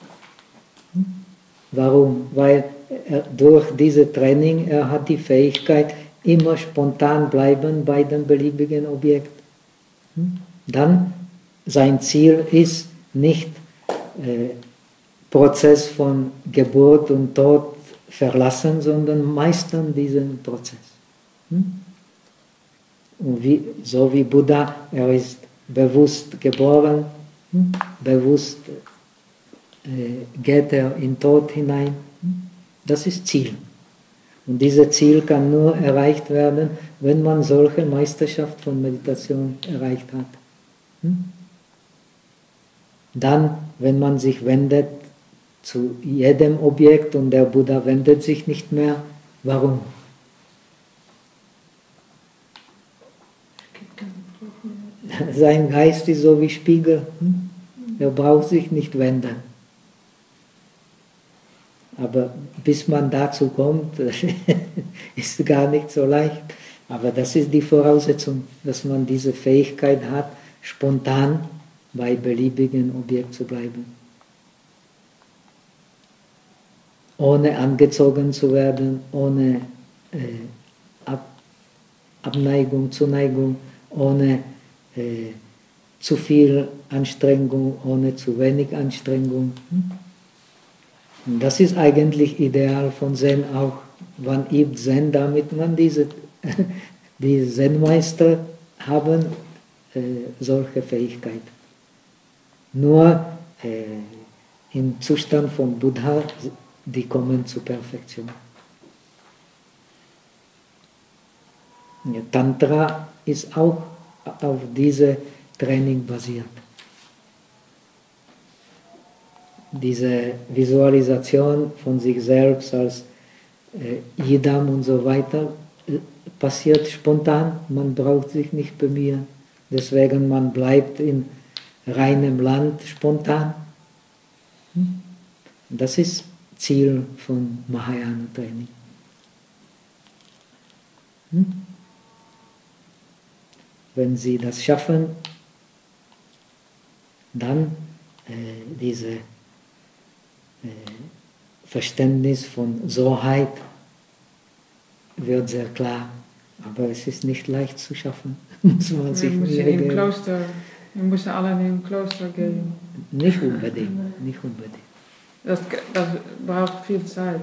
Warum? Weil er, durch dieses Training er hat die Fähigkeit, immer spontan bleiben bei dem beliebigen Objekt. Dann sein Ziel ist nicht äh, Prozess von Geburt und Tod verlassen, sondern meistern diesen Prozess. Und wie, so wie Buddha, er ist bewusst geboren, bewusst äh, geht er in Tod hinein. Das ist Ziel. Und dieses Ziel kann nur erreicht werden, wenn man solche Meisterschaft von Meditation erreicht hat. Dann, wenn man sich wendet zu jedem Objekt und der Buddha wendet sich nicht mehr, warum? Sein Geist ist so wie Spiegel. Er braucht sich nicht wenden. Aber bis man dazu kommt, ist gar nicht so leicht. Aber das ist die Voraussetzung, dass man diese Fähigkeit hat, spontan bei beliebigen Objekt zu bleiben. Ohne angezogen zu werden, ohne äh, Ab Abneigung, Zuneigung, ohne äh, zu viel Anstrengung, ohne zu wenig Anstrengung. Und das ist eigentlich ideal von Zen auch. Man übt Zen, damit man diese, die Zen-Meister haben äh, solche Fähigkeit. Nur äh, im Zustand von Buddha, die kommen zur Perfektion. Ja, Tantra ist auch auf diese Training basiert. Diese Visualisation von sich selbst als äh, Idam und so weiter äh, passiert spontan, man braucht sich nicht bemühen. Deswegen man bleibt in reinem Land spontan. Das ist Ziel von Mahayana Training. Wenn Sie das schaffen, dann äh, diese Verständnis von Soheit wird sehr klar. Aber es ist nicht leicht zu schaffen. Muss man Wir sich müssen Mühe im geben. Kloster, wir müssen alle in ein Kloster gehen. Nicht unbedingt, nicht unbedingt. Das, das braucht viel Zeit.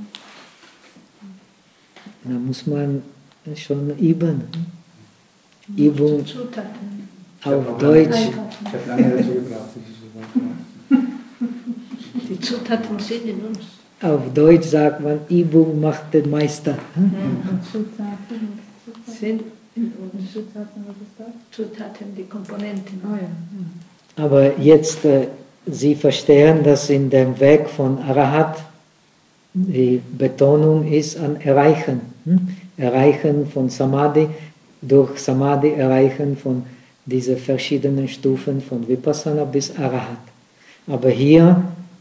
Da muss man schon üben. Übung Zutaten. auf Deutsch. Ich habe lange dazu gebraucht, bis ich so weit war. Die Zutaten sind in uns. Auf Deutsch sagt man, Übung macht den Meister. Und Zutaten, Sind in uns. Zutaten, was ist das? Zutaten, die Komponenten. Oh ja. Aber jetzt, äh, Sie verstehen, dass in dem Weg von Arahat die Betonung ist an Erreichen. Hm? Erreichen von Samadhi, durch Samadhi erreichen von diesen verschiedenen Stufen von Vipassana bis Arahat. Aber hier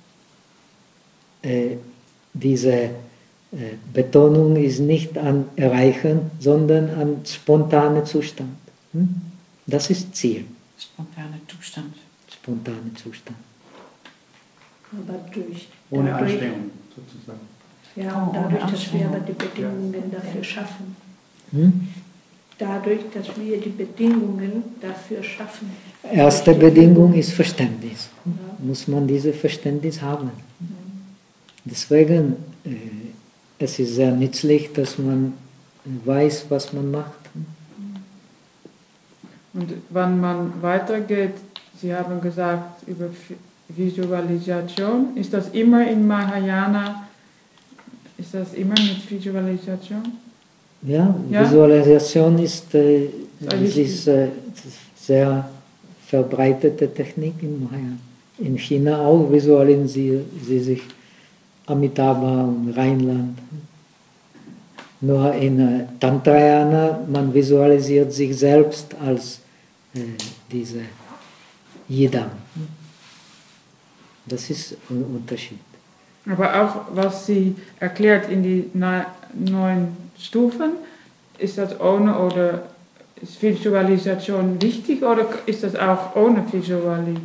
äh, diese äh, Betonung ist nicht an Erreichen, sondern an spontane Zustand. Hm? Das ist Ziel, Spontane Zustand. spontane Zustand. Aber durch, Ohne dadurch, Anstrengung, sozusagen. ja, und Oh, ohne dadurch, dass wir Anstrengung. aber die Bedingungen dafür schaffen. Hm? Dadurch, dass wir die Bedingungen dafür schaffen. Erste Bedingung ist Verständnis. Muss man dieses Verständnis haben. Deswegen äh, es ist sehr nützlich, dass man weiß, was man macht. Und wenn man weitergeht, Sie haben gesagt über Visualisation, ist das immer in Mahayana, ist das immer mit Visualisation? Ja, Ja? Visualisation ist, äh, Sehr es wichtig. ist äh, sehr verbreitete Technik in Mahayana. In China auch visualisieren sie, sie sich Amitabha und Rheinland. Nur in äh, Tantrayana, man visualisiert sich selbst als äh, diese Yidam. Das ist ein Unterschied. Aber auch, was sie erklärt in die na- neun Stufen, ist das ohne oder ist Visualisation wichtig oder ist das auch ohne Visualisation?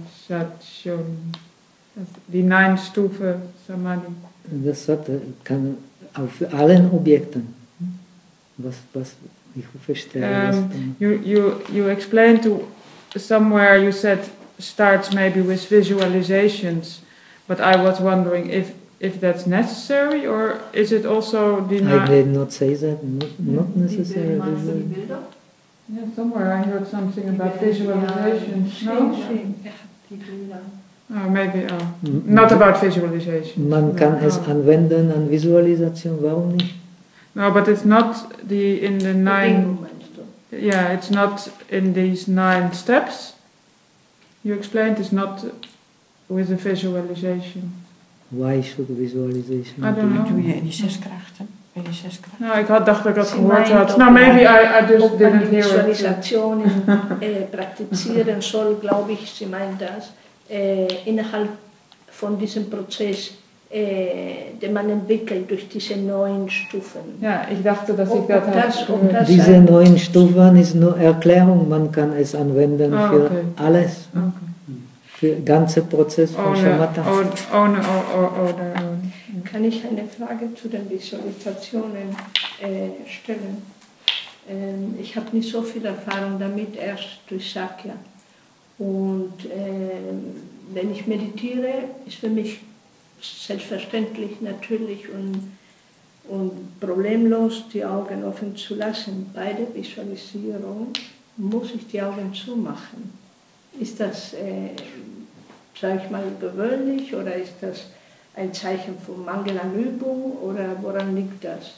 Das, die neun Stufen Samadhi. Das hat, äh, kann auf allen Objekten. Was, was ich verstehe. was Um, dann- you, you, you explained to somewhere, you said starts maybe with visualizations, but I was wondering if, if that's necessary or is it also the I nine? did not say that, not, not Wie necessarily. meinst du die Bilder? Yeah, somewhere I heard something about Die werden- visualizations. Schön, No? schön. Ja, die Bilder. Oh, maybe, oh. Mhm. Not about visualization. Man kann es Oh. anwenden an Visualisation, warum nicht? No, but it's not the in the nine. Bedingung meinst du? Yeah, it's not in these nine steps. You explained it's not with a visualization. Why should visualization? I don't be- know. Doe je in die zes krachten. Bij die zes krachten. No, ik had dacht dat ik dat Sie gehoord meint, had. ob No, maybe man- I, I just Ob man didn't die hear it. Visualisationen äh, praktizieren soll, glaube ich, sie meint das, äh, innerhalb von diesem Prozess, äh, den man entwickelt durch diese neun Stufen. Ja, ik dacht dat ik Ob- dat ob had das- ob gehoord. das- Diese neun Stufen ist nur Erklärung, man kann es anwenden Ah, für okay. alles, Okay. für den ganzen Prozess von Ohne, Shamatha. ohne, ohne, ohne, ohne. Kann ich eine Frage zu den Visualisationen äh, stellen? Ähm, ich habe nicht so viel Erfahrung damit, erst durch Sakya. Und ähm, wenn ich meditiere, ist für mich selbstverständlich, natürlich und, und problemlos die Augen offen zu lassen. Bei der Visualisierung muss ich die Augen zumachen. Ist das, äh, sage ich mal, gewöhnlich oder ist das ein Zeichen von Mangel an Übung oder woran liegt das?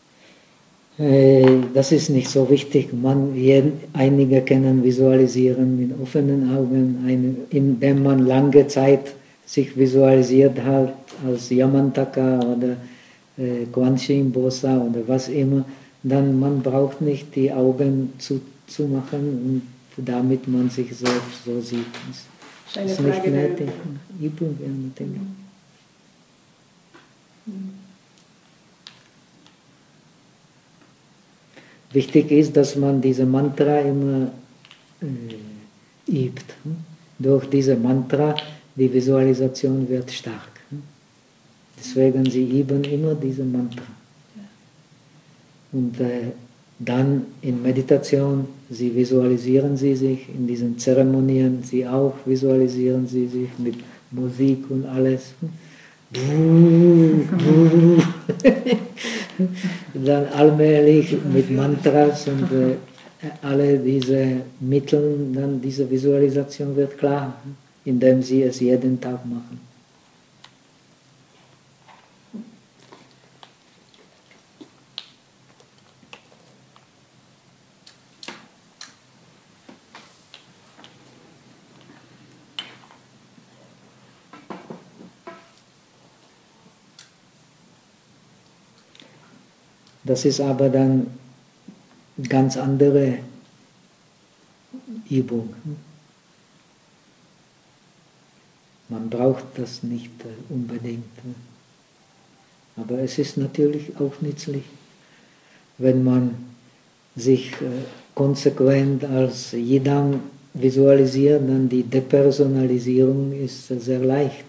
Äh, Das ist nicht so wichtig. Man, je- einige können visualisieren mit offenen Augen, eine, indem man lange Zeit sich visualisiert hat als Yamantaka oder äh, Guanxin Bosa oder was immer, dann man braucht nicht die Augen zu, zu machen und damit man sich selbst so sieht. Das ist Das eine ist nicht Frage der nötig. Übung. Übung, ja, natürlich. Wichtig ist, dass man diese Mantra immer äh, übt. Hm? Durch diese Mantra, die Visualisation wird stark. Hm? Deswegen sie üben immer diese Mantra. Und äh, dann in Meditation, sie visualisieren sie sich, in diesen Zeremonien, sie auch visualisieren sie sich mit Musik und alles. Dann allmählich mit Mantras und äh, alle diese Mittel, dann diese Visualisation wird klar, indem sie es jeden Tag machen. Das ist aber dann ganz andere Übung. Man braucht das nicht unbedingt. Aber es ist natürlich auch nützlich, wenn man sich konsequent als Yidam visualisiert, dann die Depersonalisierung ist sehr leicht.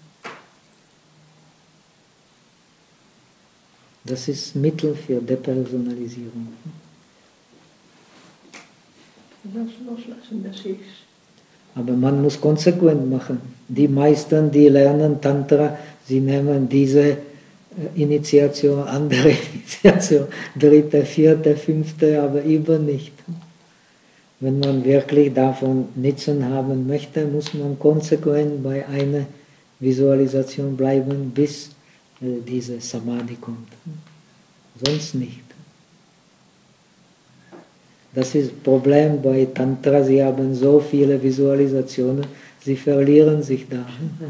Das ist Mittel für Depersonalisierung. Das loslassen, das ist. Aber man muss konsequent machen. Die meisten, die lernen Tantra, sie nehmen diese Initiation, andere Initiation, dritte, vierte, fünfte, aber über nicht. Wenn man wirklich davon Nutzen haben möchte, muss man konsequent bei einer Visualisation bleiben, bis diese Samadhi kommt. Sonst nicht. Das ist das Problem bei Tantra, sie haben so viele Visualisationen, sie verlieren sich da.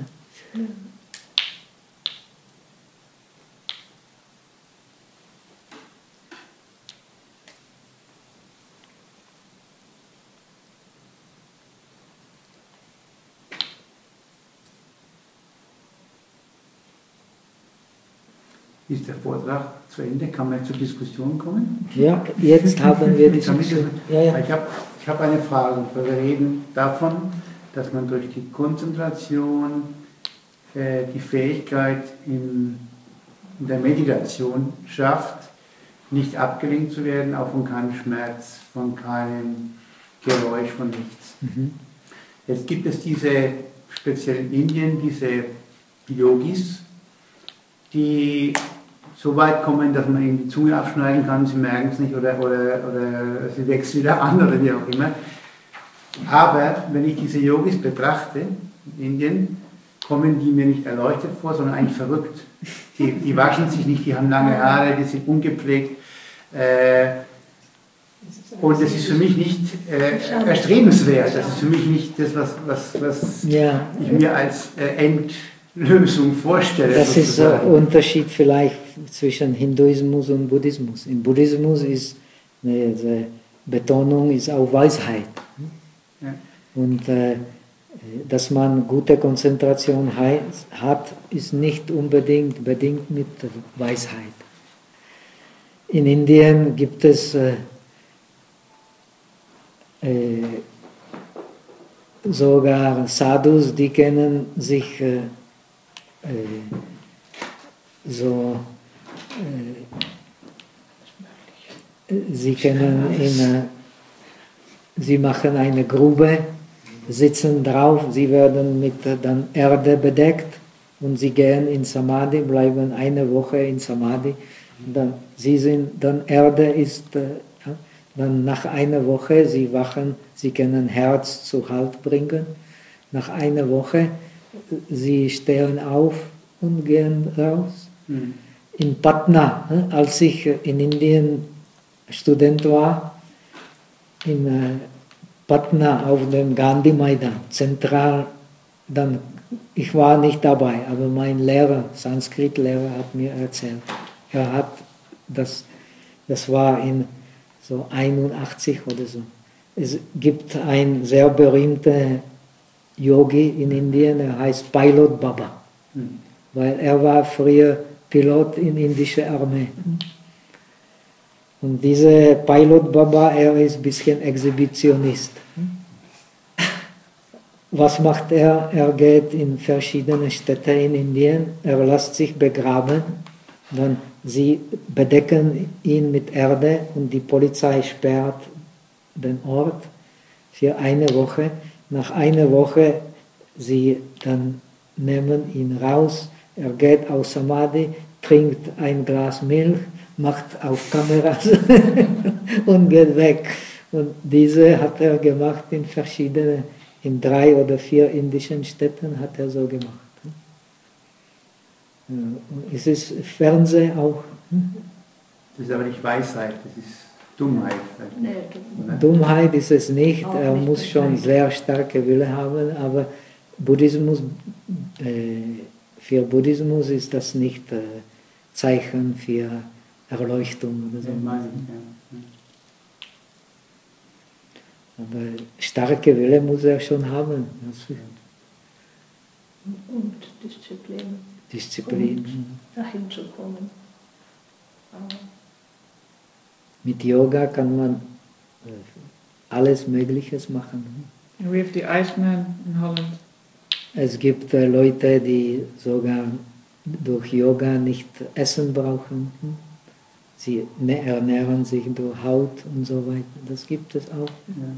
Ist der Vortrag zu Ende? Kann man zur Diskussion kommen? Ja, jetzt haben wir Diskussion. Ja, ja. Ich habe ich hab eine Frage, weil wir reden davon, dass man durch die Konzentration äh, die Fähigkeit in, in der Meditation schafft, nicht abgelenkt zu werden, auch von keinem Schmerz, von keinem Geräusch, von nichts. Mhm. Jetzt gibt es diese, speziell in Indien, diese Yogis, die so weit kommen, dass man ihnen die Zunge abschneiden kann, sie merken es nicht oder, oder, oder sie wächst wieder an oder wie auch immer. Aber wenn ich diese Yogis betrachte, in Indien, kommen die mir nicht erleuchtet vor, sondern eigentlich verrückt. Die, die waschen sich nicht, die haben lange Haare, die sind ungepflegt. Äh, und das ist für mich nicht äh, erstrebenswert. Das ist für mich nicht das, was, was, was Ja. ich mir als äh, Endlösung vorstelle. Das ist der sozusagen. Unterschied vielleicht zwischen Hinduismus und Buddhismus. Im Buddhismus ist eine, die Betonung ist auf Weisheit. Ja. Und äh, dass man gute Konzentration hat, ist nicht unbedingt bedingt mit Weisheit. In Indien gibt es äh, äh, sogar Sadhus, die kennen sich äh, äh, so, äh, sie kennen in, äh, sie machen eine Grube, sitzen drauf, sie werden mit äh, dann Erde bedeckt und sie gehen in Samadhi, bleiben eine Woche in Samadhi. Dann, sie sind, dann Erde ist, äh, dann nach einer Woche, sie wachen, sie können Herz zu Halt bringen. Nach einer Woche, sie stehen auf und gehen raus. Mhm. In Patna, als ich in Indien Student war, in Patna auf dem Gandhi Maidan, zentral, dann, ich war nicht dabei, aber mein Lehrer, Sanskrit-Lehrer, hat mir erzählt. Er hat das, das war in so einundachtzig oder so. Es gibt einen sehr berühmten Yogi in Indien, er heißt Pilot Baba, Mhm. weil er war früher Pilot in indischer Armee. Und dieser Pilot Baba, er ist ein bisschen Exhibitionist. was macht er? Er geht in verschiedene Städte in Indien, er lässt sich begraben, dann sie bedecken ihn mit Erde und die Polizei sperrt den Ort für eine Woche. Nach einer Woche, sie dann nehmen ihn raus, er geht aus Samadhi, trinkt ein Glas Milch, macht auf Kameras und geht weg. Und diese hat er gemacht in verschiedenen, in drei oder vier indischen Städten hat er so gemacht. Es ist Fernsehen auch. Das ist aber nicht Weisheit, das ist Dummheit. Nee, Dummheit ist es nicht, Auch er nicht muss schon Dummheit. sehr starke Wille haben, aber Buddhismus, äh, für Buddhismus ist das nicht äh, Zeichen für Erleuchtung oder so. Ja, meine ich, ja. Aber starke Wille muss er schon haben. Das Und Disziplin, Disziplin. Und dahin zu kommen. Aber Mit Yoga kann man äh, alles Mögliche machen. Wie heeft die Iceman in Holland? Es gibt äh, Leute, die sogar durch Yoga nicht Essen brauchen. Sie ne- ernähren sich durch Haut und so weiter. Das gibt es auch. Ja.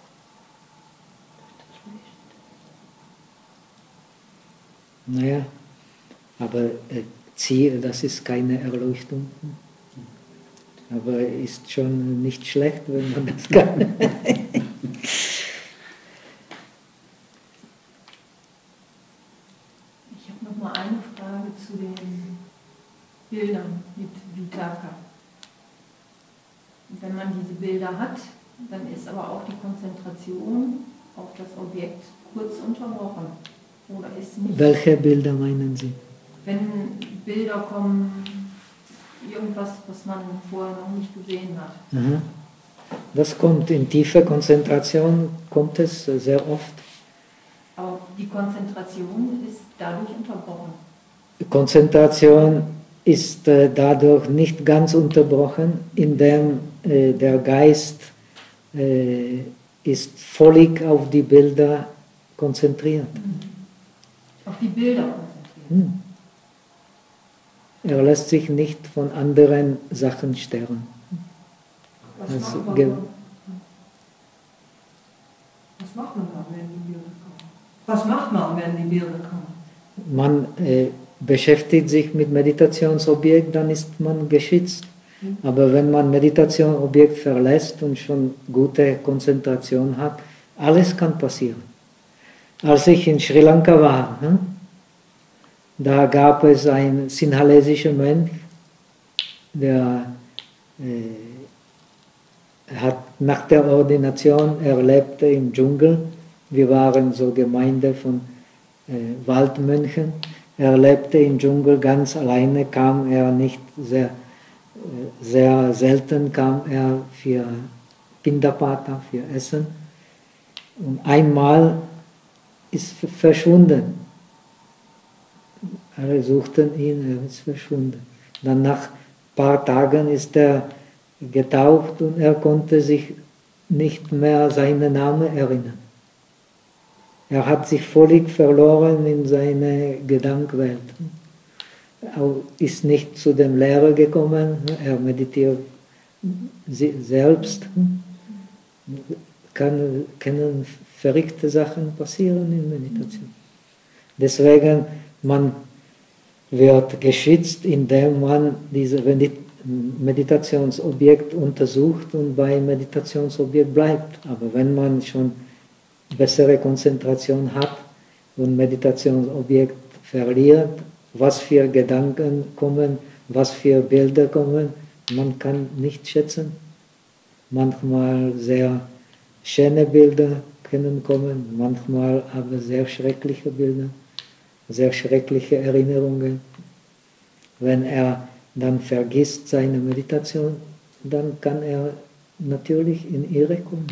Naja, aber äh, Ziel, das ist keine Erleuchtung. Aber ist schon nicht schlecht, wenn man das kann. Ich habe noch mal eine Frage zu den Bildern mit Vitaka. Wenn man diese Bilder hat, dann ist aber auch die Konzentration auf das Objekt kurz unterbrochen. Oder ist nicht. Welche Bilder meinen Sie? Wenn Bilder kommen, irgendwas, was man vorher noch nicht gesehen hat. Aha. Das kommt in tiefer Konzentration, kommt es sehr oft. Aber die Konzentration ist dadurch unterbrochen. Konzentration ist äh, dadurch nicht ganz unterbrochen, indem äh, der Geist äh, ist völlig auf die Bilder konzentriert. Auf die Bilder konzentriert. Hm. Er lässt sich nicht von anderen Sachen stören. Was, Also, macht man, ge- dann? Was macht man dann, wenn die Bilder kommen? Was macht man, wenn die Bilder kommen? Man äh, beschäftigt sich mit Meditationsobjekt, dann ist man geschützt. Aber wenn man Meditationsobjekt verlässt und schon gute Konzentration hat, alles kann passieren. Als ich in Sri Lanka war, hm, da gab es einen sinhalesischen Mönch, der äh, hat nach der Ordination, er lebte im Dschungel, wir waren so Gemeinde von äh, Waldmönchen, er lebte im Dschungel ganz alleine, kam er nicht sehr, äh, sehr selten kam er für Pindapata, für Essen. Und einmal ist verschwunden. Alle suchten ihn, er ist verschwunden. Dann nach ein paar Tagen ist er getaucht und er konnte sich nicht mehr seinen Namen erinnern. Er hat sich völlig verloren in seine Gedankenwelt. Er ist nicht zu dem Lehrer gekommen, er meditiert selbst. Kann, können verrückte Sachen passieren in Meditation. Deswegen, man wird geschützt, indem man dieses Meditationsobjekt untersucht und bei Meditationsobjekt bleibt. Aber wenn man schon bessere Konzentration hat und Meditationsobjekt verliert, was für Gedanken kommen, was für Bilder kommen, man kann nicht schätzen. Manchmal sehr schöne Bilder können kommen, manchmal aber sehr schreckliche Bilder, sehr schreckliche Erinnerungen. Wenn er dann vergisst seine Meditation, dann kann er natürlich in Irre kommen.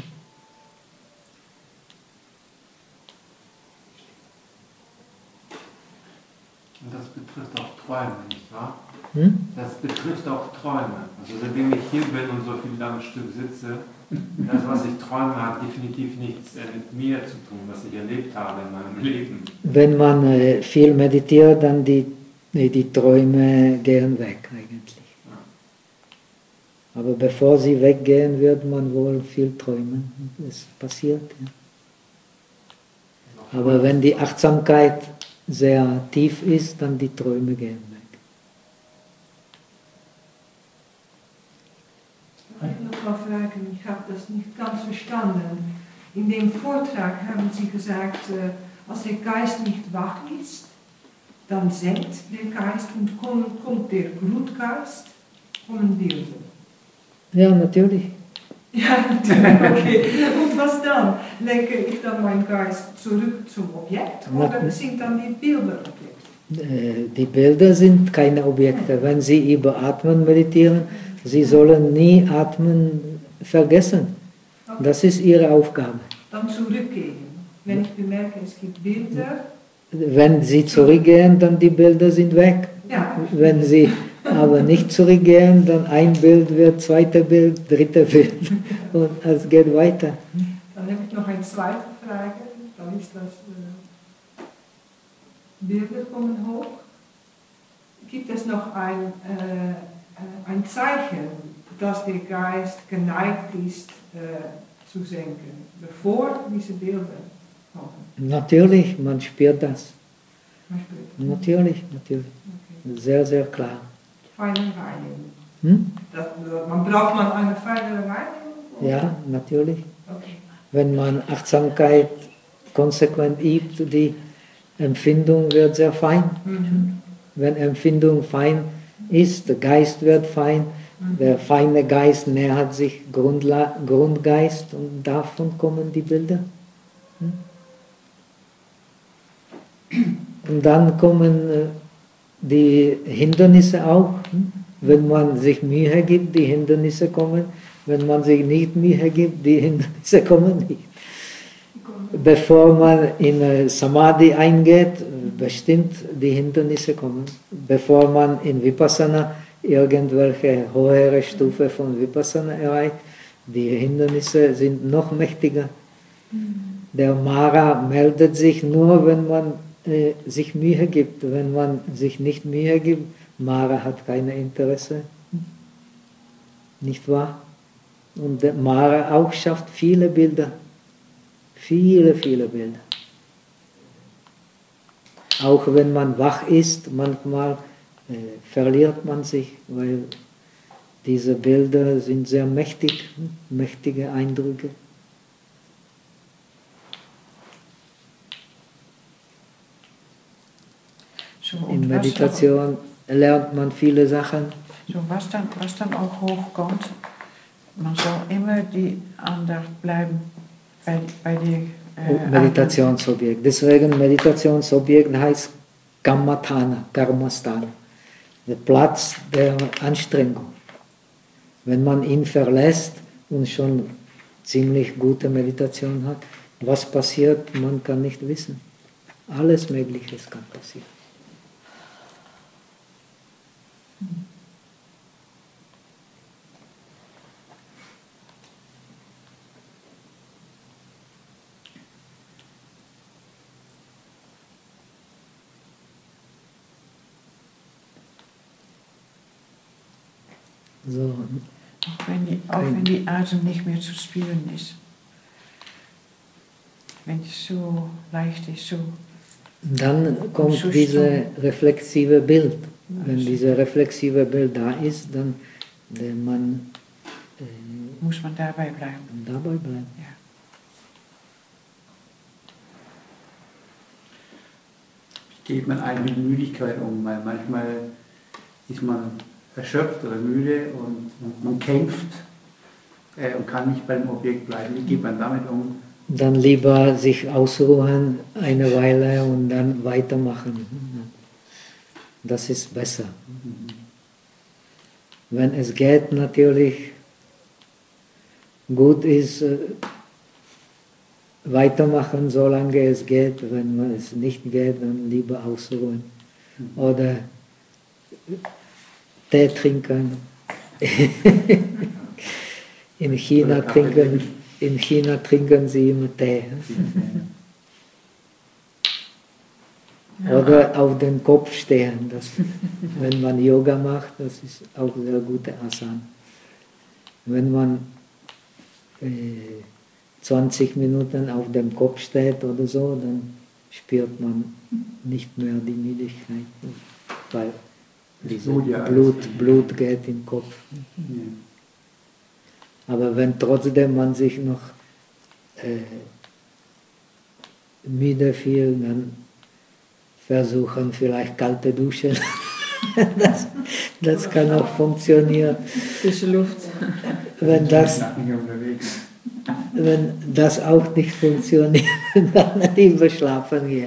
Und das betrifft auch Träume, nicht wahr? Hm? Das betrifft auch Träume. Also seitdem ich hier bin und so viel am Stück sitze, das, was ich träume, hat definitiv nichts mit mir zu tun, was ich erlebt habe in meinem Leben. Wenn man äh, viel meditiert, dann die, die Träume gehen weg eigentlich. Aber bevor sie weggehen, wird man wohl viel träumen. Das passiert. Ja. Aber wenn die Achtsamkeit sehr tief ist, dann die Träume gehen weg. Ich noch mal fragen, ich habe das nicht ganz verstanden. In dem Vortrag haben Sie gesagt, als der Geist nicht wach ist, dann senkt der Geist und kommt, kommt der Grundgeist, kommen Bilder. Ja, natürlich. Ja, natürlich, okay. Und was dann? Lenke ich dann meinen Geist zurück zum Objekt oder sind dann die Bilder Objekte? Die Bilder sind keine Objekte. Wenn Sie über Atmen meditieren, Sie sollen nie Atmen vergessen. Das ist Ihre Aufgabe. Dann zurückgehen. Wenn ich bemerke, es gibt Bilder. Wenn Sie zurückgehen, dann die Bilder sind weg. Ja. Wenn Sie aber nicht zurückgehen, dann ein Bild wird zweite Bild, dritte Bild und es geht weiter. Dann habe ich noch eine zweite Frage. Dann ist das äh, Bilder kommen hoch. Gibt es noch ein äh, ein Zeichen, dass der Geist geneigt ist äh, zu senken, bevor diese Bilder kommen? Natürlich, man spürt das. Man spürt das. Natürlich, natürlich. Okay. Sehr, sehr klar. Feine Reinigung. Hm? Das, man braucht man eine feine Reinigung? Ja, natürlich. Okay. Wenn man Achtsamkeit konsequent übt, die Empfindung wird sehr fein. Mhm. Wenn Empfindung fein ist, der Geist wird fein, der feine Geist nähert sich Grundla Grundgeist und davon kommen die Bilder. Und dann kommen äh, die Hindernisse auch. Wenn man sich Mühe gibt, die Hindernisse kommen. Wenn man sich nicht Mühe gibt, die Hindernisse kommen nicht. Bevor man in äh, Samadhi eingeht, bestimmt die Hindernisse kommen. Bevor man in Vipassana irgendwelche höhere Stufe von Vipassana erreicht, die Hindernisse sind noch mächtiger. Der Mara meldet sich nur, wenn man äh, sich Mühe gibt. Wenn man sich nicht Mühe gibt, Mara hat kein Interesse. Nicht wahr? Und der Mara auch schafft viele Bilder. Viele, viele Bilder. Auch wenn man wach ist, manchmal äh, verliert man sich, weil diese Bilder sind sehr mächtig, mächtige Eindrücke. So, In Meditation dann, lernt man viele Sachen. So, was, dann, was dann auch hochkommt, man soll immer die Andacht bleiben bei, bei der äh, Meditationsobjekt. Deswegen Meditationsobjekt heißt Kammatthana, Karmasthana, der Platz der Anstrengung. Wenn man ihn verlässt und schon ziemlich gute Meditation hat, was passiert, man kann nicht wissen. Alles Mögliche kann passieren. So. Auch wenn, die, auch wenn die Atem nicht mehr zu spüren ist. Wenn es so leicht ist, so. Dann kommt so dieses reflexive Bild. Wenn dieses reflexive Bild da ist, dann man, äh, muss man dabei bleiben. Dabei bleiben. Ja. Wie geht man eigentlich mit Müdigkeit um? Weil manchmal ist man erschöpft oder müde und man kämpft äh, und kann nicht beim Objekt bleiben. Wie geht man damit um? Dann lieber sich ausruhen eine Weile und dann weitermachen. Das ist besser. Wenn es geht, natürlich gut ist, weitermachen, solange es geht. Wenn es nicht geht, dann lieber ausruhen oder Tee trinken. In China trinken, in China trinken sie immer Tee. Oder auf den Kopf stehen. Das, wenn man Yoga macht, das ist auch sehr gute Asana. Wenn man äh, zwanzig Minuten auf dem Kopf steht oder so, dann spürt man nicht mehr die Müdigkeit, weil dieses Blut, Blut geht im Kopf. Aber wenn trotzdem man sich noch äh, müde fühlt, dann versuchen vielleicht kalte Duschen. das, das kann auch funktionieren. Frische Luft. Wenn das, wenn das auch nicht funktioniert, dann lieber schlafen hier.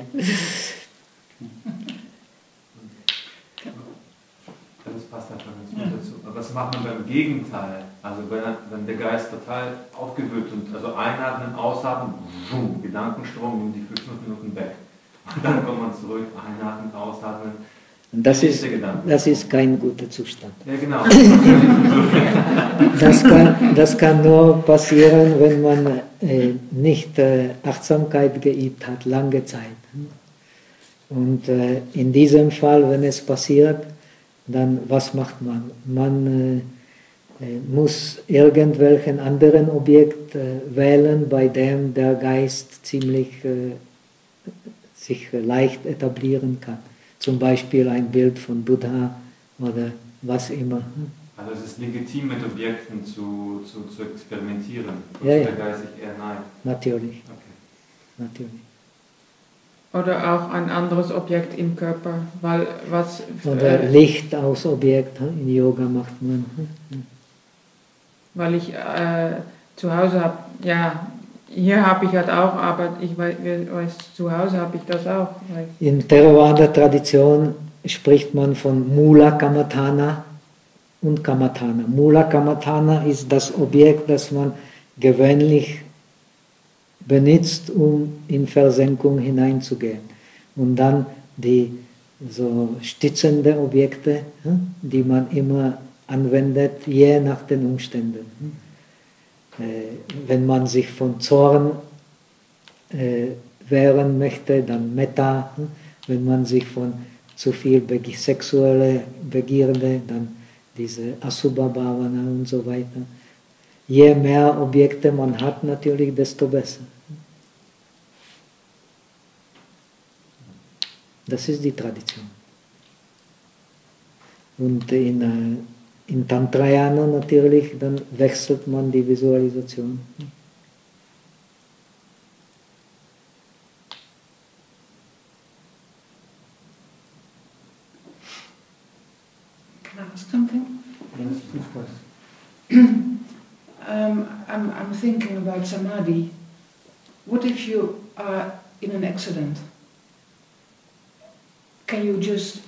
Das passt einfach ganz gut dazu. Aber was macht man beim Gegenteil? Also wenn, wenn der Geist total aufgewühlt und also einatmen, ausatmen, boom, Gedankenstrom und die für fünf Minuten weg. Und dann kommt man zurück, einatmen, ausatmen. Und das ist, das ist kein guter Zustand. Ja, genau. Das kann, das kann nur passieren, wenn man äh, nicht äh, Achtsamkeit geübt hat, lange Zeit. Und äh, in diesem Fall, wenn es passiert, dann was macht man? Man äh, äh, muss irgendwelchen anderen Objekt äh, wählen, bei dem der Geist ziemlich äh, sich leicht etablieren kann. Zum Beispiel ein Bild von Buddha oder was immer. Also es ist legitim, mit Objekten zu, zu, zu experimentieren, ja, ja. der Geist sich eher neigt. Natürlich. Okay. Natürlich. Oder auch ein anderes Objekt im Körper, weil was... Oder äh, Licht aus Objekt, in Yoga macht man. Weil ich äh, zu Hause habe, ja, hier habe ich halt auch, aber ich weiß, weiß zu Hause habe ich das auch. In Theravada-Tradition spricht man von Mula Kammatthana und Kammatthana. Mula Kammatthana ist das Objekt, das man gewöhnlich benutzt, um in Versenkung hineinzugehen. Und dann die so stützende Objekte, die man immer anwendet, je nach den Umständen. Wenn man sich von Zorn äh, wehren möchte, dann Metta. Wenn man sich von zu viel Be- sexuelle Begierde, dann diese Asubha Bhavana und so weiter. Je mehr Objekte man hat, natürlich, desto besser. Das ist die Tradition. Und in äh, In Tantrayana natürlich, dann wechselt man die Visualisation. Can I ask something? Yes, of course. um, I'm, I'm thinking about samadhi. What if you are in an accident? Can you just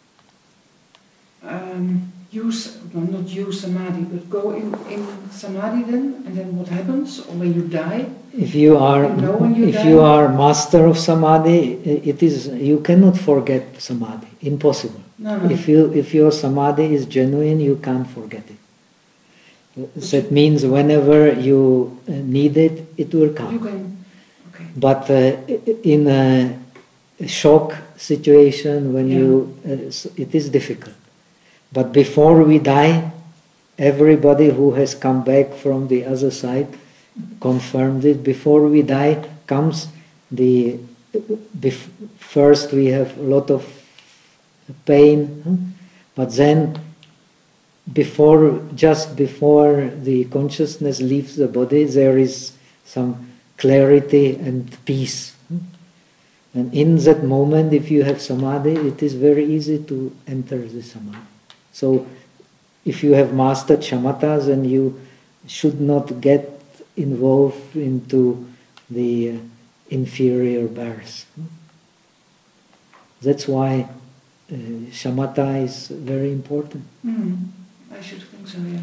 um, use, well, not use samadhi, but go in, in samadhi then, and then what happens, or when you die? If you are, you know when you if die? you are master of samadhi, it is, you cannot forget samadhi. Impossible. No, no. If you, if your samadhi is genuine, you can't forget it. So that means whenever you need it, it will come. You can, okay. But uh, in a shock situation, when Yeah. you, uh, it is difficult. But before we die, everybody who has come back from the other side confirmed it. Before we die comes the, bef- first we have a lot of pain, but then before, just before the consciousness leaves the body, there is some clarity and peace. And in that moment, if you have samadhi, it is very easy to enter the samadhi. So, if you have mastered shamatas, then you should not get involved into the uh, inferior birth. That's why uh, shamatha is very important. Hmm. I should think so, yeah.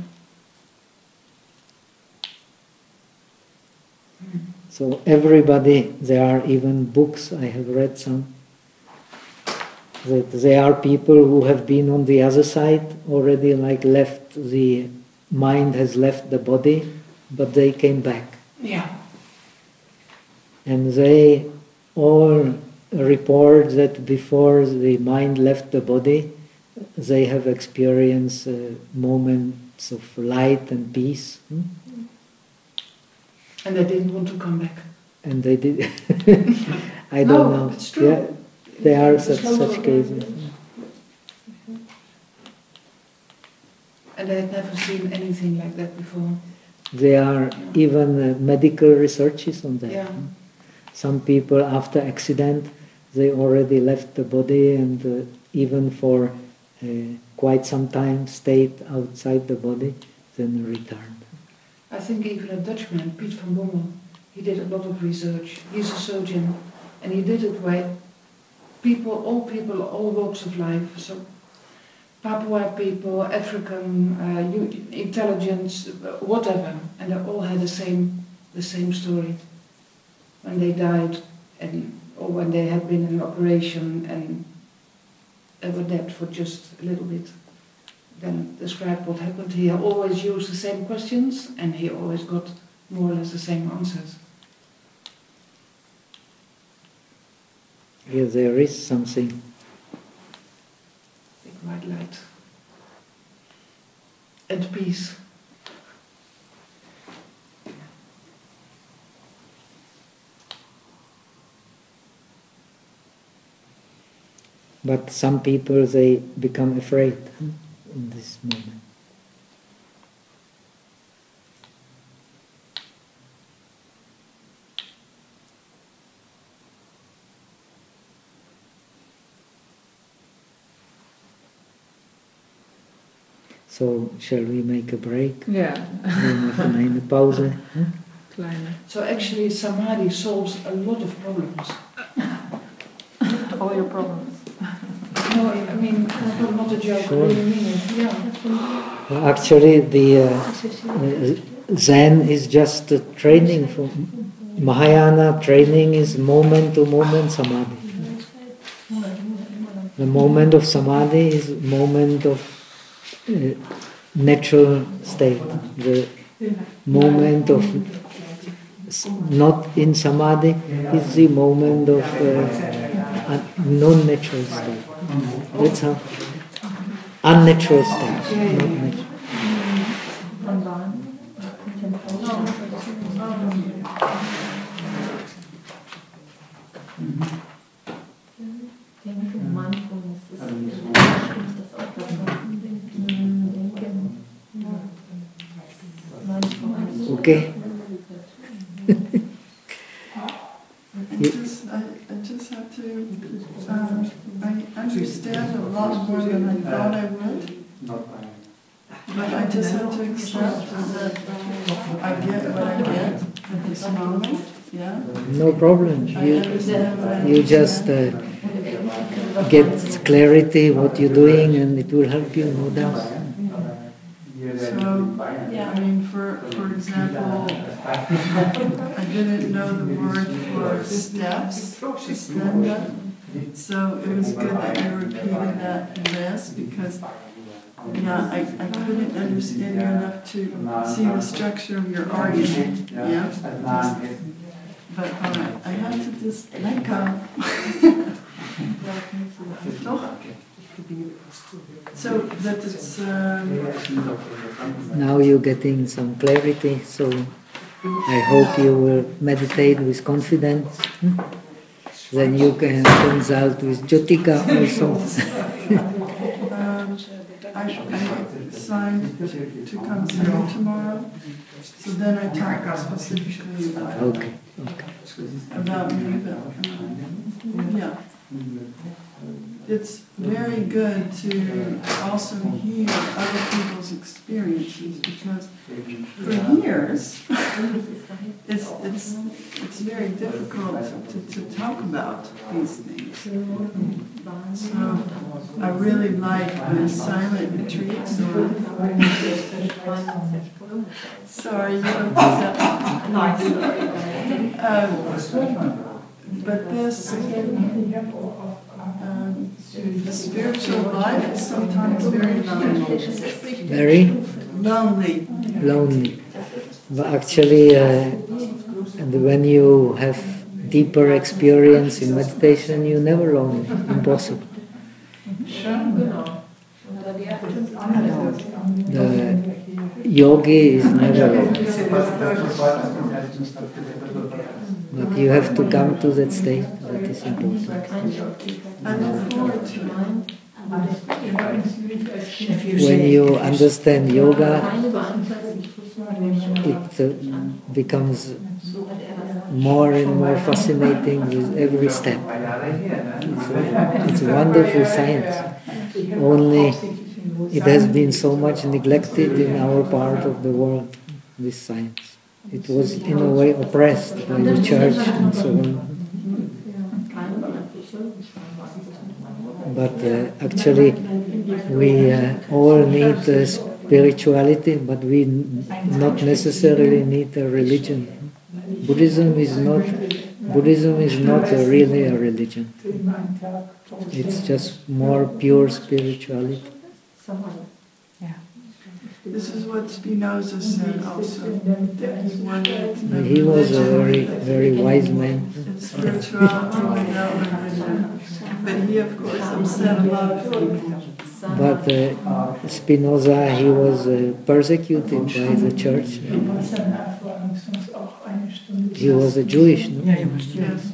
Hmm. So everybody, there are even books, I have read some, that there are people who have been on the other side already, like left, the mind has left the body, but they came back. Yeah. And they all report that before the mind left the body, they have experienced uh, moments of light and peace. Hmm? And they didn't want to come back. And they did. I No, don't know. it's true. Yeah, there are such, such cases. And they had never seen anything like that before. There are even uh, medical researches on that. Yeah. Some people after accident, they already left the body and uh, even for uh, quite some time stayed outside the body, then returned. I think even a Dutchman, Piet van Bommel, he did a lot of research. He's a surgeon, and he did it where people, all people, all walks of life, so Papua people, African, uh, you- intelligence, whatever, and they all had the same, the same story. When they died, and or when they had been in an operation and they were dead for just a little bit, then describe what happened. He always used the same questions, and he always got more or less the same answers. Here there is something. Big white light. And peace. But some people, they become afraid hmm, in this moment. So, shall we make a break? Ja, We machen eine Pause. Hm? kleine. So actually Samadhi solves a lot of problems. All your problems. No, I mean, not, not a joke, Sure. I really mean it. Yeah. Well, actually, the uh, uh, Zen is just a training for Mahayana. Training is moment to moment samadhi. The moment of samadhi is moment of uh, natural state. The moment of s- not in samadhi is the moment of uh, un- non-natural state. That's how unnatural state, not natural. Ich denke, Mindfulness ist das auch das Denken. Mindfulness. Okay. I just, I, I just have to, um, I understand a lot more than I thought I would, but I just have to accept that I get what I get at this moment, yeah? No problem. I You, understand what I you just uh, get clarity what you're doing and it will help you, no doubt. So, I mean, for, for example, I didn't know the word for steps, skanda, so it was good that you repeated that list because, yeah, I, I couldn't understand you enough to see the structure of your argument, yeah? But uh, I have to just let go. So that it's, um, Now you're getting some clarity, so I hope you will meditate with confidence. Hmm? Then you can consult with Jyotika also. um, I, I signed to, to come see you tomorrow, so then I talk specifically about, Okay, okay. about me, but, um, yeah. It's very good to also hear other people's experiences because for years it's, it's, it's very difficult to, to talk about these things. So I really like the silent retreats. Or sorry, you don't do that. Um, but this um, the spiritual life is sometimes very lonely. Very Lonely. lonely. But actually, uh, and when you have deeper experience in meditation, you're never lonely. Impossible. The yogi is never lonely. But you have to come to that state. That is important. I look forward to it. When you understand yoga, it uh, becomes more and more fascinating with every step. It's a, it's a wonderful science. Only it has been so much neglected in our part of the world, this science. It was in a way oppressed by the church and so on. But uh, actually we uh, all need uh, spirituality, but we n- not necessarily need a religion. Buddhism is not Buddhism is not a really a religion. It's just more pure spirituality. This is what Spinoza said also, that he wanted uh, He was a very, very wise man. spirituality without religion. But he, of course, upset a lot of people. But uh, Spinoza, he was uh, persecuted by the church. He was a Jewish, no? Yes.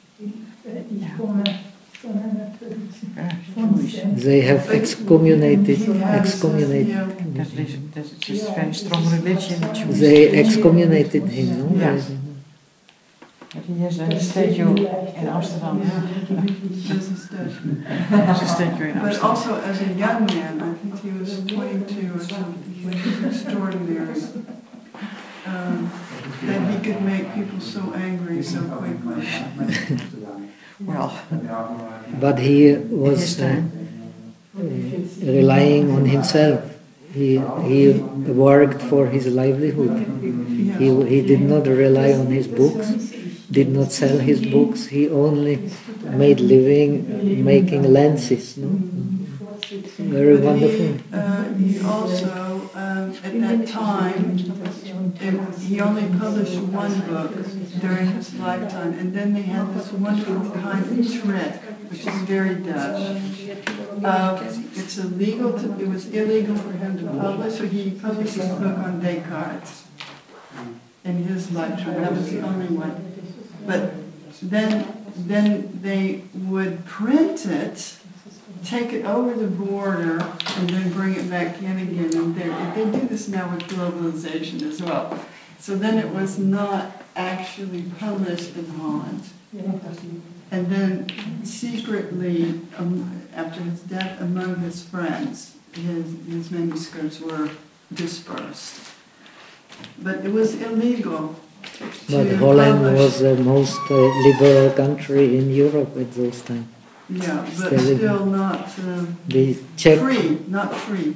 They have excommunicated, excommunicated. Dat is, dat is een very strong religion. They excommunicated him, no? Yeah. He has a statue in Amsterdam. There's a statue. There's a statue in But Amsterdam. also as a young man, I think he was twenty-two or something, he was extraordinary. Um, that he could make people so angry so quickly. Well, But he was uh, relying on himself. He, he worked for his livelihood. He, he did not rely on his books, did not sell his books. He only made living making lenses. No? Very But wonderful. He, uh, he also, um, at that time, it, he only published one book during his lifetime, and then they had this wonderful kind of trick, which is very Dutch. Uh, it's illegal to, it was illegal for him to publish, so he published his book on Descartes in his lifetime. That was the only one. But then, then they would print it, take it over the border, and then bring it back in again. And they, they do this now with globalization as well. So then it was not actually published in Holland. And then secretly, um, after his death, among his friends, his, his manuscripts were dispersed. But it was illegal. But to Holland publish. was the most uh, liberal country in Europe at those times. Yeah, but Still- still not uh, The Czech, free, not free.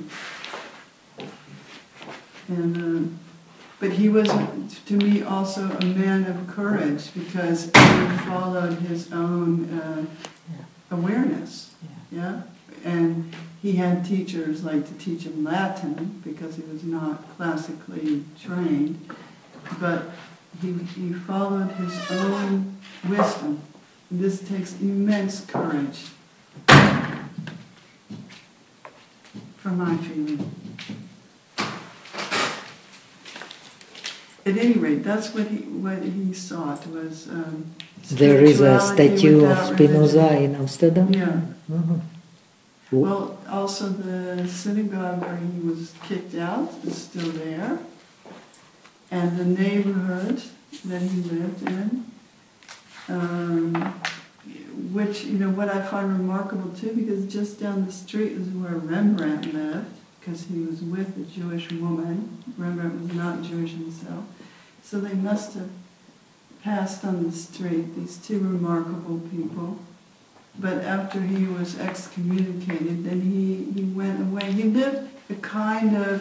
And uh, but he was, to me, also a man of courage because he followed his own uh, awareness. Yeah, and he had teachers like to teach him Latin because he was not classically trained, but he he followed his own wisdom. This takes immense courage, from my feeling. At any rate, that's what he what he sought was. Um, there is a spirituality statue of without Spinoza religion. in Amsterdam. Yeah. Uh-huh. Well, also the synagogue where he was kicked out is still there, and the neighborhood that he lived in. Um, which, you know, what I find remarkable too, because just down the street is where Rembrandt lived, because he was with a Jewish woman. Rembrandt was not Jewish himself. So they must have passed on the street, these two remarkable people. But after he was excommunicated, then he, he went away. He lived a kind of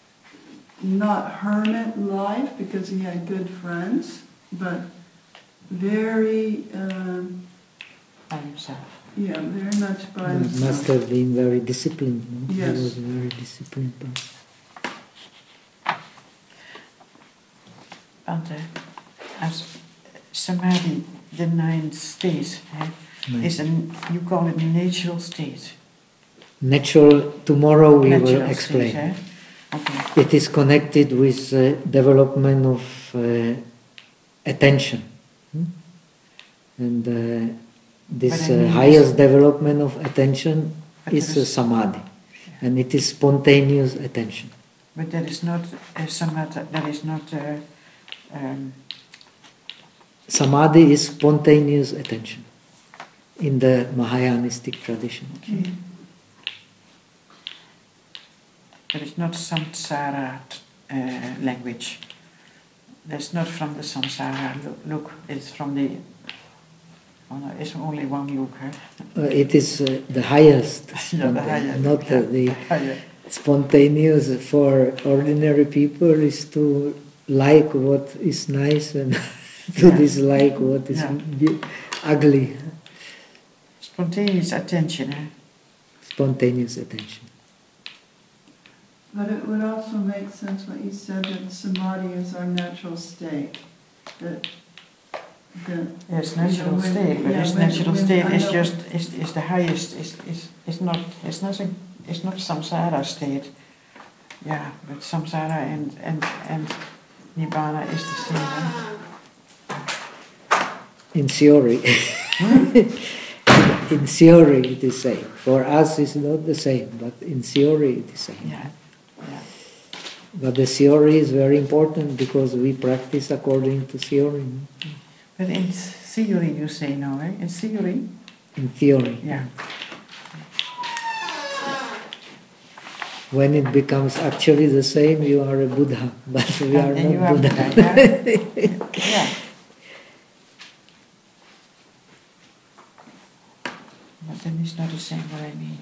not hermit life because he had good friends, but very, um, by himself. Yeah, very much by He himself. must have been very disciplined. No? Yes. He was very disciplined. Want uh, als samadhi, the ninth state, eh, Right. is a, you call it a natural state. Natural, tomorrow we Natural will explain. state, eh? Okay. It is connected with uh, development of uh, attention. Hmm? And uh, this But I uh, mean highest this- development of attention But is there uh, is- samadhi. And it is spontaneous attention. But that is not uh, samadhi, that is not uh, um, Samadhi is spontaneous attention in the Mahayanistic tradition. okay. That is not samsara uh, language. That's not from the samsara look. look. It's from the. Oh no, it's only one look. Huh? Uh, it is uh, the highest, Yeah, the spontane- higher, not uh, yeah. the Higher. spontaneous for ordinary people is to like what is nice and to Yeah. dislike what is Yeah. be- ugly. Spontaneous attention. Eh? Spontaneous attention. But it would also make sense what you said, that samadhi is our natural state. That, that Yes, you know, natural when- state, but yeah, this when- natural when state I is know- just is, is the highest. Is is is not. It's nothing. It's not samsara state. Yeah, but samsara and and and nibbana is the same. Eh? In theory. In theory it is same. For us it's not the same, but in theory it is same. Yeah, yeah. But the theory is very important because we practice according to theory. But in theory, you say no, eh? In theory, In theory. yeah. When it becomes actually the same, you are a Buddha, but we are And you not are Buddha. Buddha, yeah. Yeah. But then it's not the same what I mean.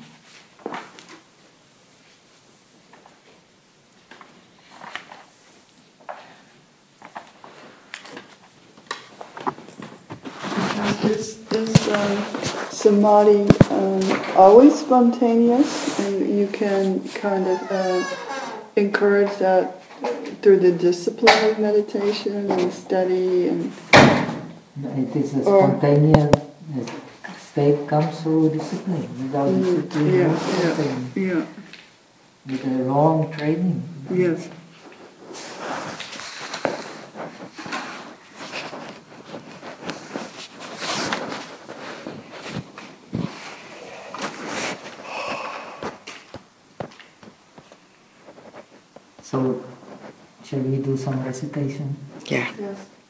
Is, is um, samadhi um, always spontaneous, and you can kind of uh, encourage that through the discipline of meditation and study, and It is a Or- spontaneous state comes through discipline. Without Mm, discipline, yeah, no yeah. spontaneous. yeah, With a long training. yes. So, shall we do some recitation? Yeah. Yes.